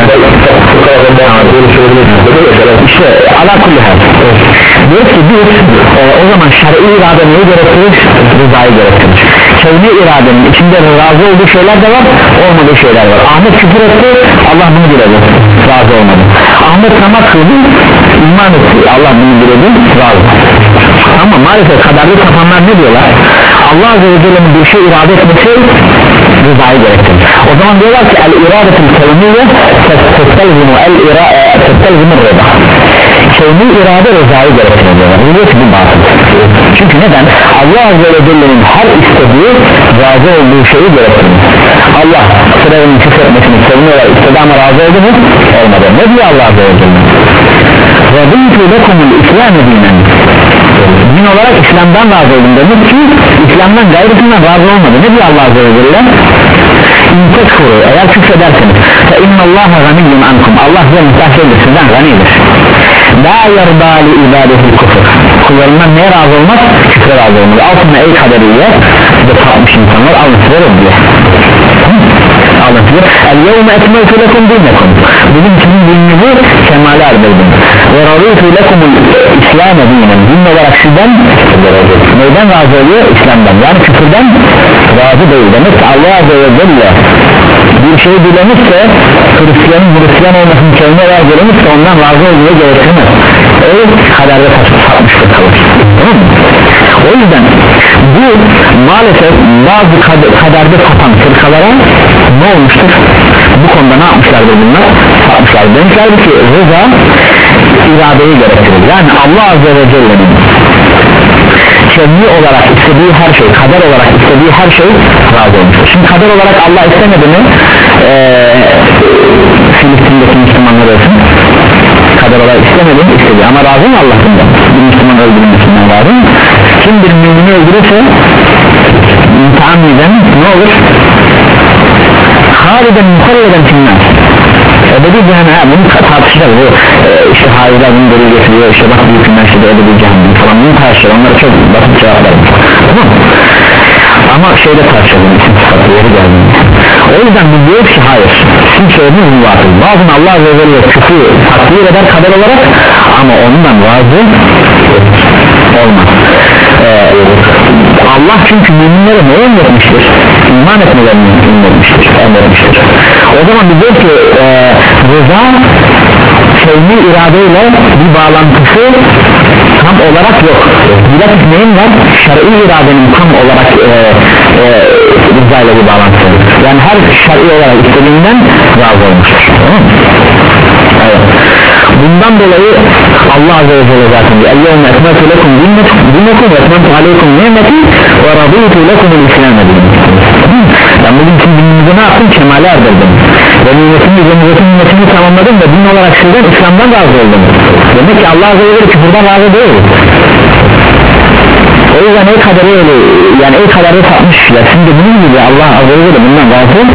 işte ala kulli hal diyor ki biz e, o zaman şer'i irade neyi gerektirir? Rızayı gerektirir. Kevni iradenin içinde razı olduğu şeyler de var, olmadığı şeyler var. Ahmet küfür etti, Allah bunu diledi, razı olmadı. Ahmet namaz kıldı, iman etti, Allah bunu diledi, razı. Ama maalesef kaderli kapanlar ne diyorlar? Allah Azze ve Celle'nin bir şey irade etmesi rızayı gerektirir. O zaman diyorlar ki el iradetul kevniye testelzimu el testelzimu rıza. Kevni irade rızayı gerektirir diyorlar. Bu diyor ki bu batıl. Çünkü neden? Allah Azze ve Celle'nin her istediği razı olduğu şeyi gerektirir. Allah sırayının küfür etmesini kevni olarak istedi ama razı oldu mu? Olmadı. Ne diyor Allah Azze ve Celle? Radîtü lekumul İslam-ı dinen. Din olarak İslam'dan razı oldum demek ki İslam'dan gayrısından razı olmadı. Ne diyor Allah Azze ve Celle? İntekfuru eğer küfrederseniz fe innallâhe ganiyyun ankum Allah size muhtaç değildir, sizden ganidir. La yarda li ibadeti kufur. Kullarından neye razı olmaz? Küfre razı olmaz. Altında ey kaderiye ve tatmış insanlar anlatılır diye. Anlatılır. El yevme etmeytu lekum dinekum. Bugün sizin dininizi kemale erdirdim. Ve radîtü lekumul İslam'e dinen. Din olarak sizden neyden razı oluyor? İslam'dan. Yani küfürden razı değil. Demek ki Allah Azze ve Celle bir şey dilemişse Hristiyanın Hristiyan olmasının kevni olarak dilemişse ondan razı olmaya gerektirmez. Ey kaderde satmıştır kalır. Tamam mı? O yüzden bu maalesef bazı kaderde satan fırkalara ne olmuştur? Bu konuda ne yapmışlardır bunlar? Satmışlardır. Demişlerdi ki rıza iradeyi gerektirir. Yani Allah Azze ve Celle'nin kevni olarak istediği her şey, kader olarak istediği her şey razı olmuştur. Şimdi kader olarak Allah istemedi mi? Ee, Filistin'deki Müslümanlar olsun. Kader olarak istemedi mi? İstedi. Ama razı mı Allah'ın da? Bir Müslüman öldürülmesinden razı mı? Kim bir mümini öldürürse müteammiden ne olur? Haliden muhalleden kimler? Ebedi cehennem, bunu tartışacağız. Bu e, işte haizler bunu delil getiriyor, işte bak büyük günler işte ebedi cehennem falan, bunu tartışacağız. Onlara çok basit cevaplar. Tamam mı? Ama şeyde tartışalım, isim sıfatı yeri geldiğinde. O yüzden biz diyoruz ki hayır, sizin söylediğiniz bu batıl. Bazen Allah Azze ve Celle küfrü takdir eder kader olarak ama ondan razı olmaz. Ee, Allah çünkü müminlere ne emretmiştir? İman etmelerini emretmiştir, emretmiştir. O zaman biz diyoruz ki e, rıza kevni iradeyle bir bağlantısı tam olarak yok. Bilakis neyin var? Şer'i iradenin tam olarak e, e, rızayla bir bağlantısı. Yani her şer'i olarak istediğinden razı olmuştur. Tamam mı? Evet. Bundan dolayı Allah Azze ve Celle zaten el-yevme etmetu lekum dinnekum ve etmetu aleykum nimeti ve radîtu lekumul İslam'e dinen. Ben bugün sizin dininizi ne yaptım? Kemale erdirdim ve nimetini cennetin nimetini tamamladım ve din olarak sizden İslam'dan razı oldum. Demek ki Allah Azze ve Celle küfürden razı değil. O yüzden ey kaderi öyle, yani ey kaderi tatmış ya, şimdi bunun gibi Allah Azze ve Celle bundan razı değil.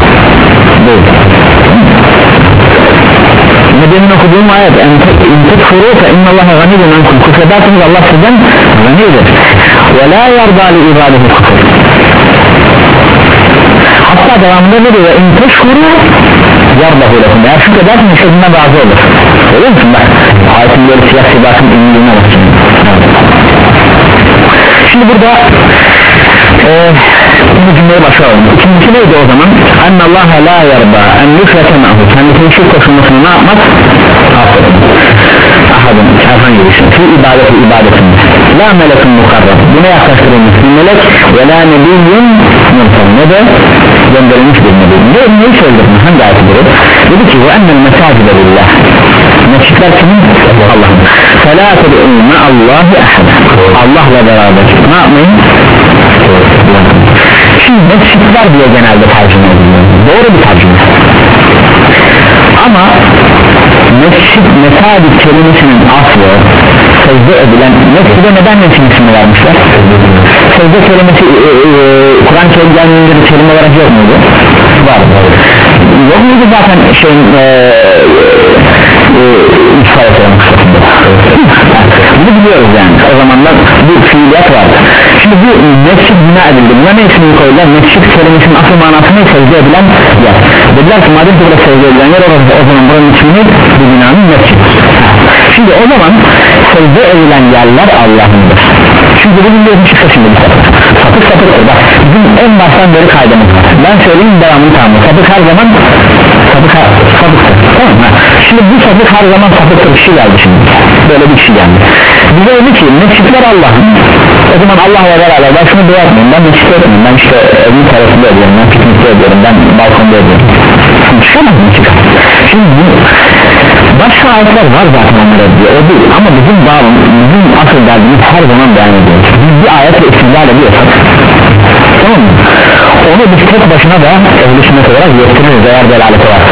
Nedenin okuduğum ayet entekfuru fe innallaha ganiyyun ankum, küfredersiniz Allah sizden ganidir ve la yarda li ibadeti kufur. Hatta hatta devamında ne diyor? İn teşkuru yardahu lekum. Eğer şükredersin işte bundan razı olur. Öyle musun bak? Ayetin böyle siyah sibakın ünlüğüne bakın. Şimdi burada eee bu cümleye başlayalım. İkincisi neydi o zaman? Ennallaha la yarda en yufrete ma'hu. Kendisinin şirk koşulmasını ne yapmaz? Aferin. Ahadın herhangi bir şey. Fi ibadeti ibadetinde. La melekun mukarrab. Buna yaklaştırılmış bir melek ve la nebiyyun mursal. Ne de gönderilmiş bir nebi. Ne, neyi söyledim? Hangi ayeti dedi? Dedi ki ve ennel mesacide lillah. Mescitler kimin? Allah'ın. Fela ted'u ma'allahi ahad. Allah'la beraber ne yapmayın? Şimdi mescitler diye genelde tercüme ediliyor. Doğru bir tercüme. Ama mescid, mesacid kelimesinin aslı secde edilen, mescide neden mescid ismini vermişler? Secde kelimesi e, e, Kur'an kelimlerinde bir kelime olarak yok muydu? Var. Yok muydu zaten şeyin e, e, ifade etmek kısmında? Bunu biliyoruz yani. O zamanlar bu fiiliyat vardı. Şimdi bu mescid bina edildi. Buna ne ismini koydular? Mescid kelimesinin asıl manası ne? Secde edilen yer. Dediler ki madem ki burada secde edilen yer orası, o zaman buranın ismini bu binanın mescid. Şimdi o zaman secde edilen yerler Allah'ındır. Çünkü bu biliyorsun çıksa şimdi bir sapık. Sapık sapıktır. Bak bizim en baştan beri kaydımız var. Ben söyleyeyim devamını tamamı. Sapık her zaman sapık her, sapıktır. Tamam mı? Şimdi bu sapık her zaman sapıktır bir şey geldi şimdi. Böyle bir şey geldi. Bize dedi ki mescitler Allah'ın. O zaman Allah'la beraber ben şunu dua etmeyeyim, ben mescit etmeyeyim, ben işte evin tarafında ediyorum, ben piknikte ediyorum, ben balkonda ediyorum. Çıkamaz mı çıkar? Şimdi bu başka ayetler var zaten onlara diyor, o değil. Ama bizim bağım, bizim asıl derdimiz her zaman beyan ediyoruz. Biz bir ayetle istidlal ediyorsak, tamam mı? Onu biz tek başına da ehl-i sünnet olarak yettiririz eğer delaleti varsa.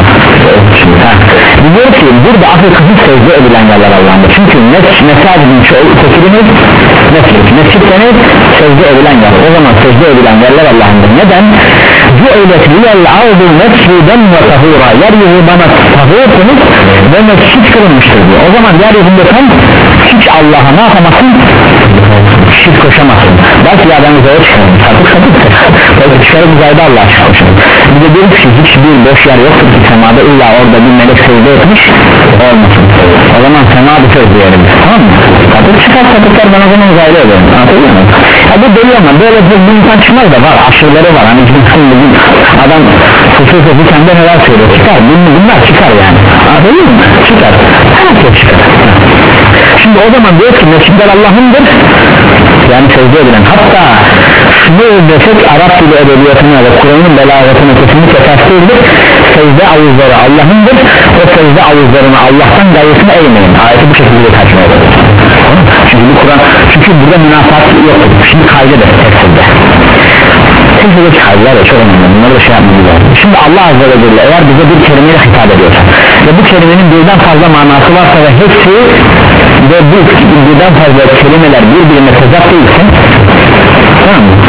Diyor ki burada asıl kısıt secde edilen yerler Allah'ında. Çünkü mesajının tekilimiz mescid, mescid denir secde edilen yer. O zaman secde edilen yerler Allah'ında. Neden? Bu eylet liyel avdu mesciden ve tahura. Yeryüzü bana tahur kılmış ve mescid kılınmıştır diyor. O zaman yeryüzünde sen hiç Allah'a ne yapamazsın? Şirk koşamazsın. Belki ya ben uzaya çıkarım. Sapık sapıktır. Böyle çıkarıp uzayda Allah'a şirk koşarım. Bir de diyoruz ki hiçbir boş yer yoktur ki semada illa orada bir melek secde etmiş olmasın. O zaman sema bir söz diyelim. Tamam mı? Sapık çıkar sapıklar ben o zaman uzayda ederim. Anlatabiliyor muyum? Ya bu deli ama böyle bir insan çıkmaz da var. Aşırıları var. Hani bizim bugün adam fısır fısır sende neler söylüyor. Çıkar. Bunlar çıkar yani. Anlatabiliyor muyum? Çıkar. Herkes çıkar. Şimdi o zaman diyor ki mescidler Allah'ındır. Yani secde edilen. Hatta şunu desek Arap dili edebiyatına ve Kur'an'ın belagatına kesinlikle ters değildir. Secde avuzları Allah'ındır. O secde avuzlarına Allah'tan gayrısına eğmeyin. Ayeti bu şekilde tercüme edilir. Çünkü bu Kur'an, çünkü burada münasat yoktur. Şimdi kaydı da tefsirde. Tefsirdeki kaydılar ya çok önemli. Bunları da şey yapmamız lazım. Şimdi Allah Azze ve Celle eğer bize bir kelimeyle hitap ediyorsa ve bu kelimenin birden fazla manası varsa ve hepsi ve bu birden fazla kelimeler birbirine tezat değilse, tamam mı?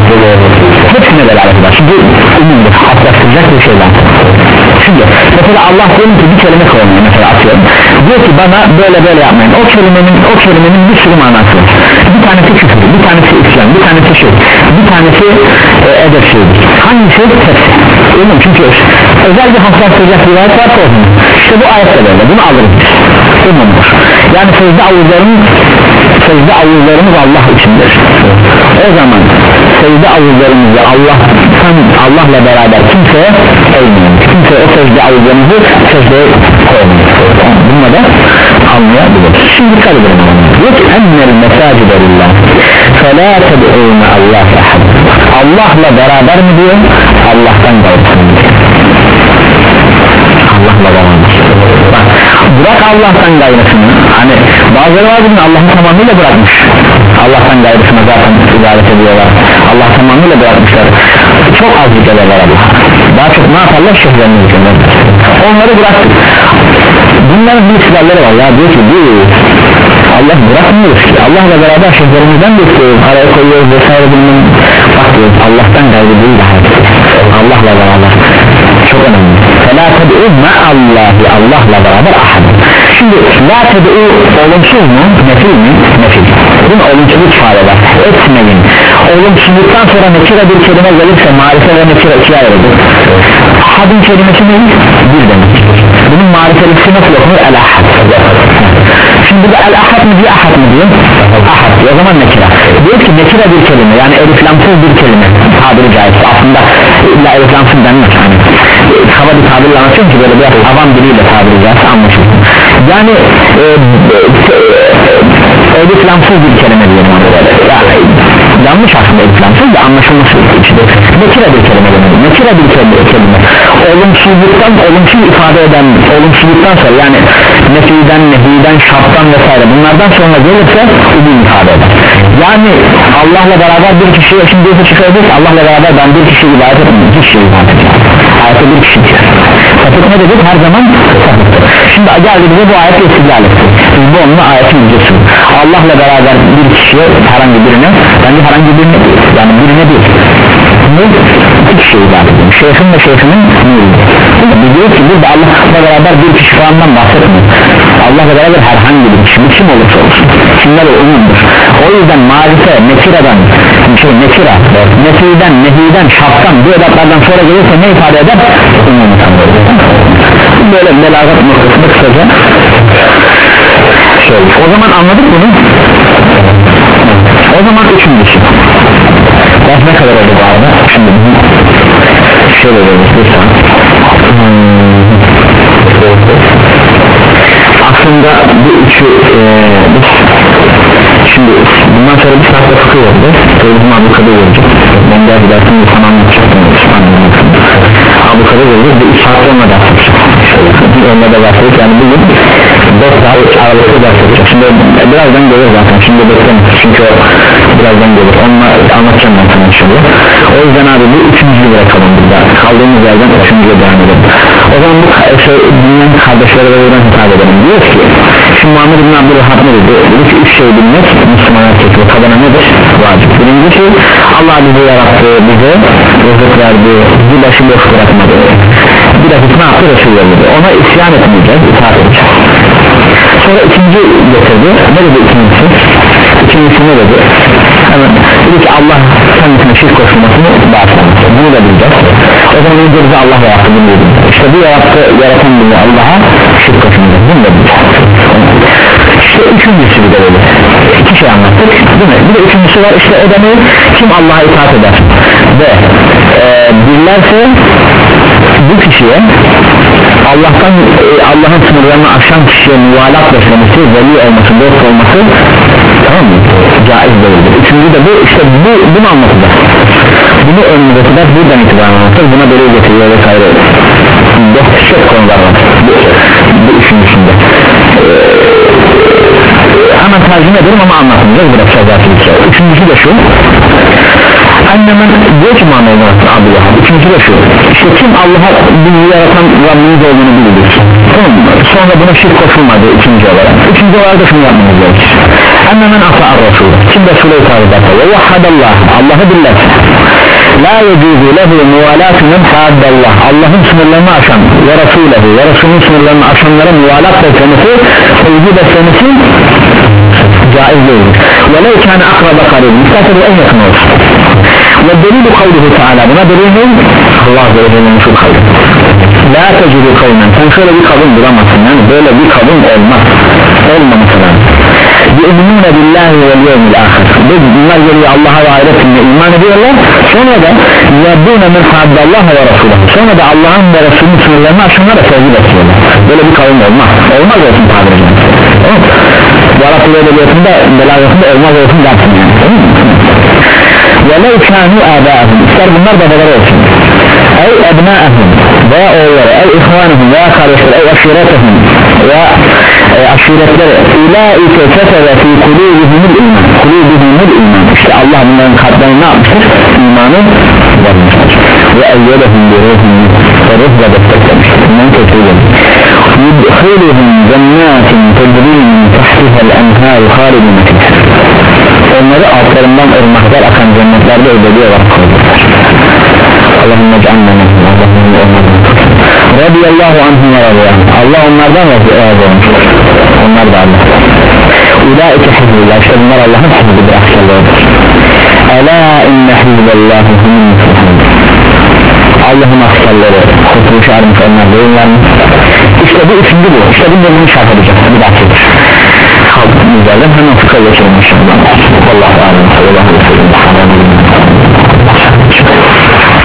Hepsine delalet var. Şimdi umumdur, atlaştıracak bir şeyler. Şimdi mesela Allah diyelim ki bir kelime koymuyor, mesela atıyorum. Diyor ki bana böyle böyle yapmayın. O kelimenin o kelimenin bir sürü manası var. Bir tanesi küfür, bir tanesi İslam, bir tanesi şey, bir tanesi e, edep şeydir. Hangisi? Hepsi. Umum, çünkü özel bir hassaslayacak bir ayet varsa o zaman. İşte bu ayet de böyle. Bunu alırız. Umumdur. Yani secde avuzlarımız secde avuzlarımız Allah içindir. O zaman secde avuzlarımızı Allah'tan Allah'la beraber kimseye eğmeyin. Kimse o secde avuzlarımızı secdeye koymayın. Bununla da anlayabiliriz. Şimdi dikkat edelim. Diyor ki ennel mesacide lillah felâ ted'ûne Allah ahad. Allah'la beraber mi diyor? Allah'tan gayrısını diyor. Allah'la beraber. Bak, bırak Allah'tan gayrısını. Hani bazıları var bunun Allah'ın tamamıyla bırakmış. Allah'tan gayrısını zaten ibadet ediyorlar. Allah tamamıyla bırakmışlar. Çok az zikrederler Allah'a. Daha çok ne yaparlar? Şehirlerini zikrederler. Onları bıraktık. Bunların bir silahları var ya, diyor ki bu Allah bırakmıyoruz ki Allah'la beraber şehirlerimizden de istiyoruz, araya koyuyoruz vesaire bilmem. Bak diyoruz Allah'tan gayrı değil daha Allah'la beraber çok önemli. فَلَا تَدْعُوا مَا اللّٰهِ Allah'la beraber ahad. Şimdi la ted'u olumsuz mu? Nefil mi? Nefil. Bunun olumsuzluk ifade eder. Etmeyin. olumsuzluktan sonra nekire bir kelime gelirse marife ve nekire ikiye ayrılır. Ahadın kelimesi ne? Bir demek. Bunun marifelisi nasıl okunur? El-ahad. Şimdi burada el-ahad mı diyor, ahad mı diyor? Ahad diyor, o zaman nekire. Diyor ki nekire bir kelime, yani eliflamsız bir kelime tabiri caizse, aslında illa eliflamsız denmez yani. Hava bir tabirle anlatıyorum ki böyle biraz avam diliyle tabiri caizse anlaşılır. Yani e, e, eliflamsız bir kelime diyelim ona böyle. Yani, yanlış aslında eliflamsız da anlaşılması için. Nekire bir kelime demedim. Nekire bir kelime. Olumsuzluktan, olumsuz ifade eden, olumsuzluktan sonra yani nefiden, nehiden, şarttan vesaire bunlardan sonra gelirse umum ifade eder. Yani Allah'la beraber bir kişiye, şimdi bir çıkabiliriz, Allah'la beraber ben bir kişiye ibadet etmiyorum, bir kişiye ibadet ediyorum. Ayette bir kişi diyor. Sapık ne dedik? Her zaman sapıktır. Şimdi geldi bize bu ayetle istidlal etti. Biz bu onunla ayetin yüzesi. Allah'la beraber bir kişiye, herhangi birine, bence herhangi birine, yani birine değil. Ne? İki kişiye ibadet ediyorum. Şeyhin ve şeyhinin neydi? Biz diyoruz ki burada Allah'la beraber bir kişi falandan bahsetmiyor. Allah'la beraber herhangi bir kişi, kim olursa olsun. Kimler o umumdur. O yüzden marife, nekireden, şey nekira, nefiden, nehiden, şarttan, bu edatlardan sonra gelirse ne ifade eder? Umum ifade eder. Böyle belagat noktasında kısaca şey. O zaman anladık bunu. O zaman üçüncüsü. Ders ne kadar oldu bu arada? Şimdi şöyle diyoruz bir saat. Hmm. Aslında bu üçü e, şimdi bundan sonra bir saatte fıkıh oldu. Bizim Abu Kadir olacak. Ben de gidersin bu konu anlatacaktım. Abu Kadir olacak. Bir üç saat onunla ders yapacak. Onunla da ders yapacak. Yani bugün dört saat aralıklı ders yapacak. Şimdi birazdan gelir zaten. Şimdi bekleyin. Çünkü o birazdan gelir. Onunla anlatacağım ben sana inşallah. O yüzden abi bu üçüncüyü bırakalım burada. Kaldığımız yerden üçüncüye devam edelim. O zaman bu şey, dünyanın kardeşleri ve buradan hitap edelim. Diyor ki şimdi Muhammed bin Abdülhab ne dedi? Dedi ki üç şey bilmek Müslüman erkek ve kadına nedir? Vacip. Birincisi Allah bizi yarattı, bize rızık verdi, bizi başı boş bırakmadı. Bir de hükmü hakkı Resul verdi. Ona isyan etmeyeceğiz, itaat edeceğiz. Sonra ikinci getirdi. Ne dedi ikincisi? İkincisi ne dedi? Hemen dedi ki Allah kendisine şirk koşulmasını bağışlamış. Bunu da bileceğiz. O zaman önce bize Allah yarattı bunu dedim. İşte bu yarattı, yaratan bize Allah'a şirk koşulmasını bunu da bileceğiz. İşte üçüncüsü bir de böyle. İki şey anlattık değil mi? Bir de üçüncüsü var işte o da ne? Kim Allah'a itaat eder ve e, bilirlerse bu kişiye Allah'tan e, Allah'ın sınırlarını aşan kişiye muvalat beslemesi, veli olması, dost olması tamam mı? Caiz değildir. Üçüncü de bu işte bu, bunu anlatacak. Bunu önümüze kadar buradan itibaren anlatır. Buna böyle getiriyor vesaire. Dost çok konular var. Bu, bu üçüncüsünde. Ee, hemen tercüme ederim ama anlatmayacağız. Bırakacağız zaten. Üçüncüsü de şu. Annemin diyor ki Muhammed Abdülhab. Üçüncüsü de şu. İşte kim Allah'a bizi yaratan Rabbimiz olduğunu bilir. Tamam mı? Sonra buna şirk koşulmadı ikinci olarak. Üçüncü olarak da şunu yapmamız gerekir. Annemin asa'ar Resul. Kim Resul'e itaat ederse ve vahhadallah. Allah'ı bilirse. La yecuzu lehu muvalatu men haddallah. Allah'ın sınırlarını aşan ve Resul'ehu ve Resul'ün sınırlarını aşanlara muvalat beslemesi, sevgi beslemesi caiz değildir. Velev kâne akraba karib. İsterse bu en yakın olsun. Ve delilu kavluhu Teala. Buna delil ne? Allah Azze ve Celle'nin şu kavlu. La tecidu kavmen. Sen şöyle bir kavim bulamazsın. Yani böyle bir kavim olmaz. Olmaması lazım. Yu'minune billahi vel yevmil ahir. Bunlar geliyor Allah'a ve ahiretine iman ediyorlar. Sonra da yaddûne min haddallah ve Resulü'nü. Sonra da Allah'ın ve Resulü'nün sınırlarını aşanlara sevgi besliyorlar. Böyle bir kavim olmaz. Olmaz olsun tabiri edilmez. Tamam mı? Bu Araplı edebiyatında, belagatında olmaz olsun dersin yani. Tamam mı? وَلَوْ كَانُوا آبَاءَهُمْ. İster bunlar babaları olsun. Ey ebnâehum veya oğulları, ey ihvanehum veya kardeşleri, ey aşiretehum veya e, aşiretleri ulâike ketebe fî kulûbihimul iman. Kulûbihimul iman. İşte Allah bunların kalplerine ne yapmıştır? İmanı vermiştir. Ve eyyedehum bi ruhum ve ruhla desteklemiştir. Bundan kötüydüm. Yudhîluhum cennâtin tedrîn tahtihel enhâru hâlidine fiha. Onları altlarından ırmaklar akan cennetlerde ödedi olarak koydular. Allahümme cealna minhum. Allahümme onlardan radiyallahu anhum ve radiyallahu. Allah onlardan razı olmuştur. Onlar da Allah. Ulaike hizbullah. İşte bunlar Allah'ın hizbidir, akşarlarıdır. Ela inne hizbellahi humul muflihun. Allah'ın askerleri kurtuluşa ermiş onlar değiller mi? İşte bu üçüncü bu. İşte bu bölümünü şart edeceğiz. Bir dakika. Kaldık müzerden hemen fıkha geçelim inşallah. Allah'a emanet olun. Allah'a emanet olun.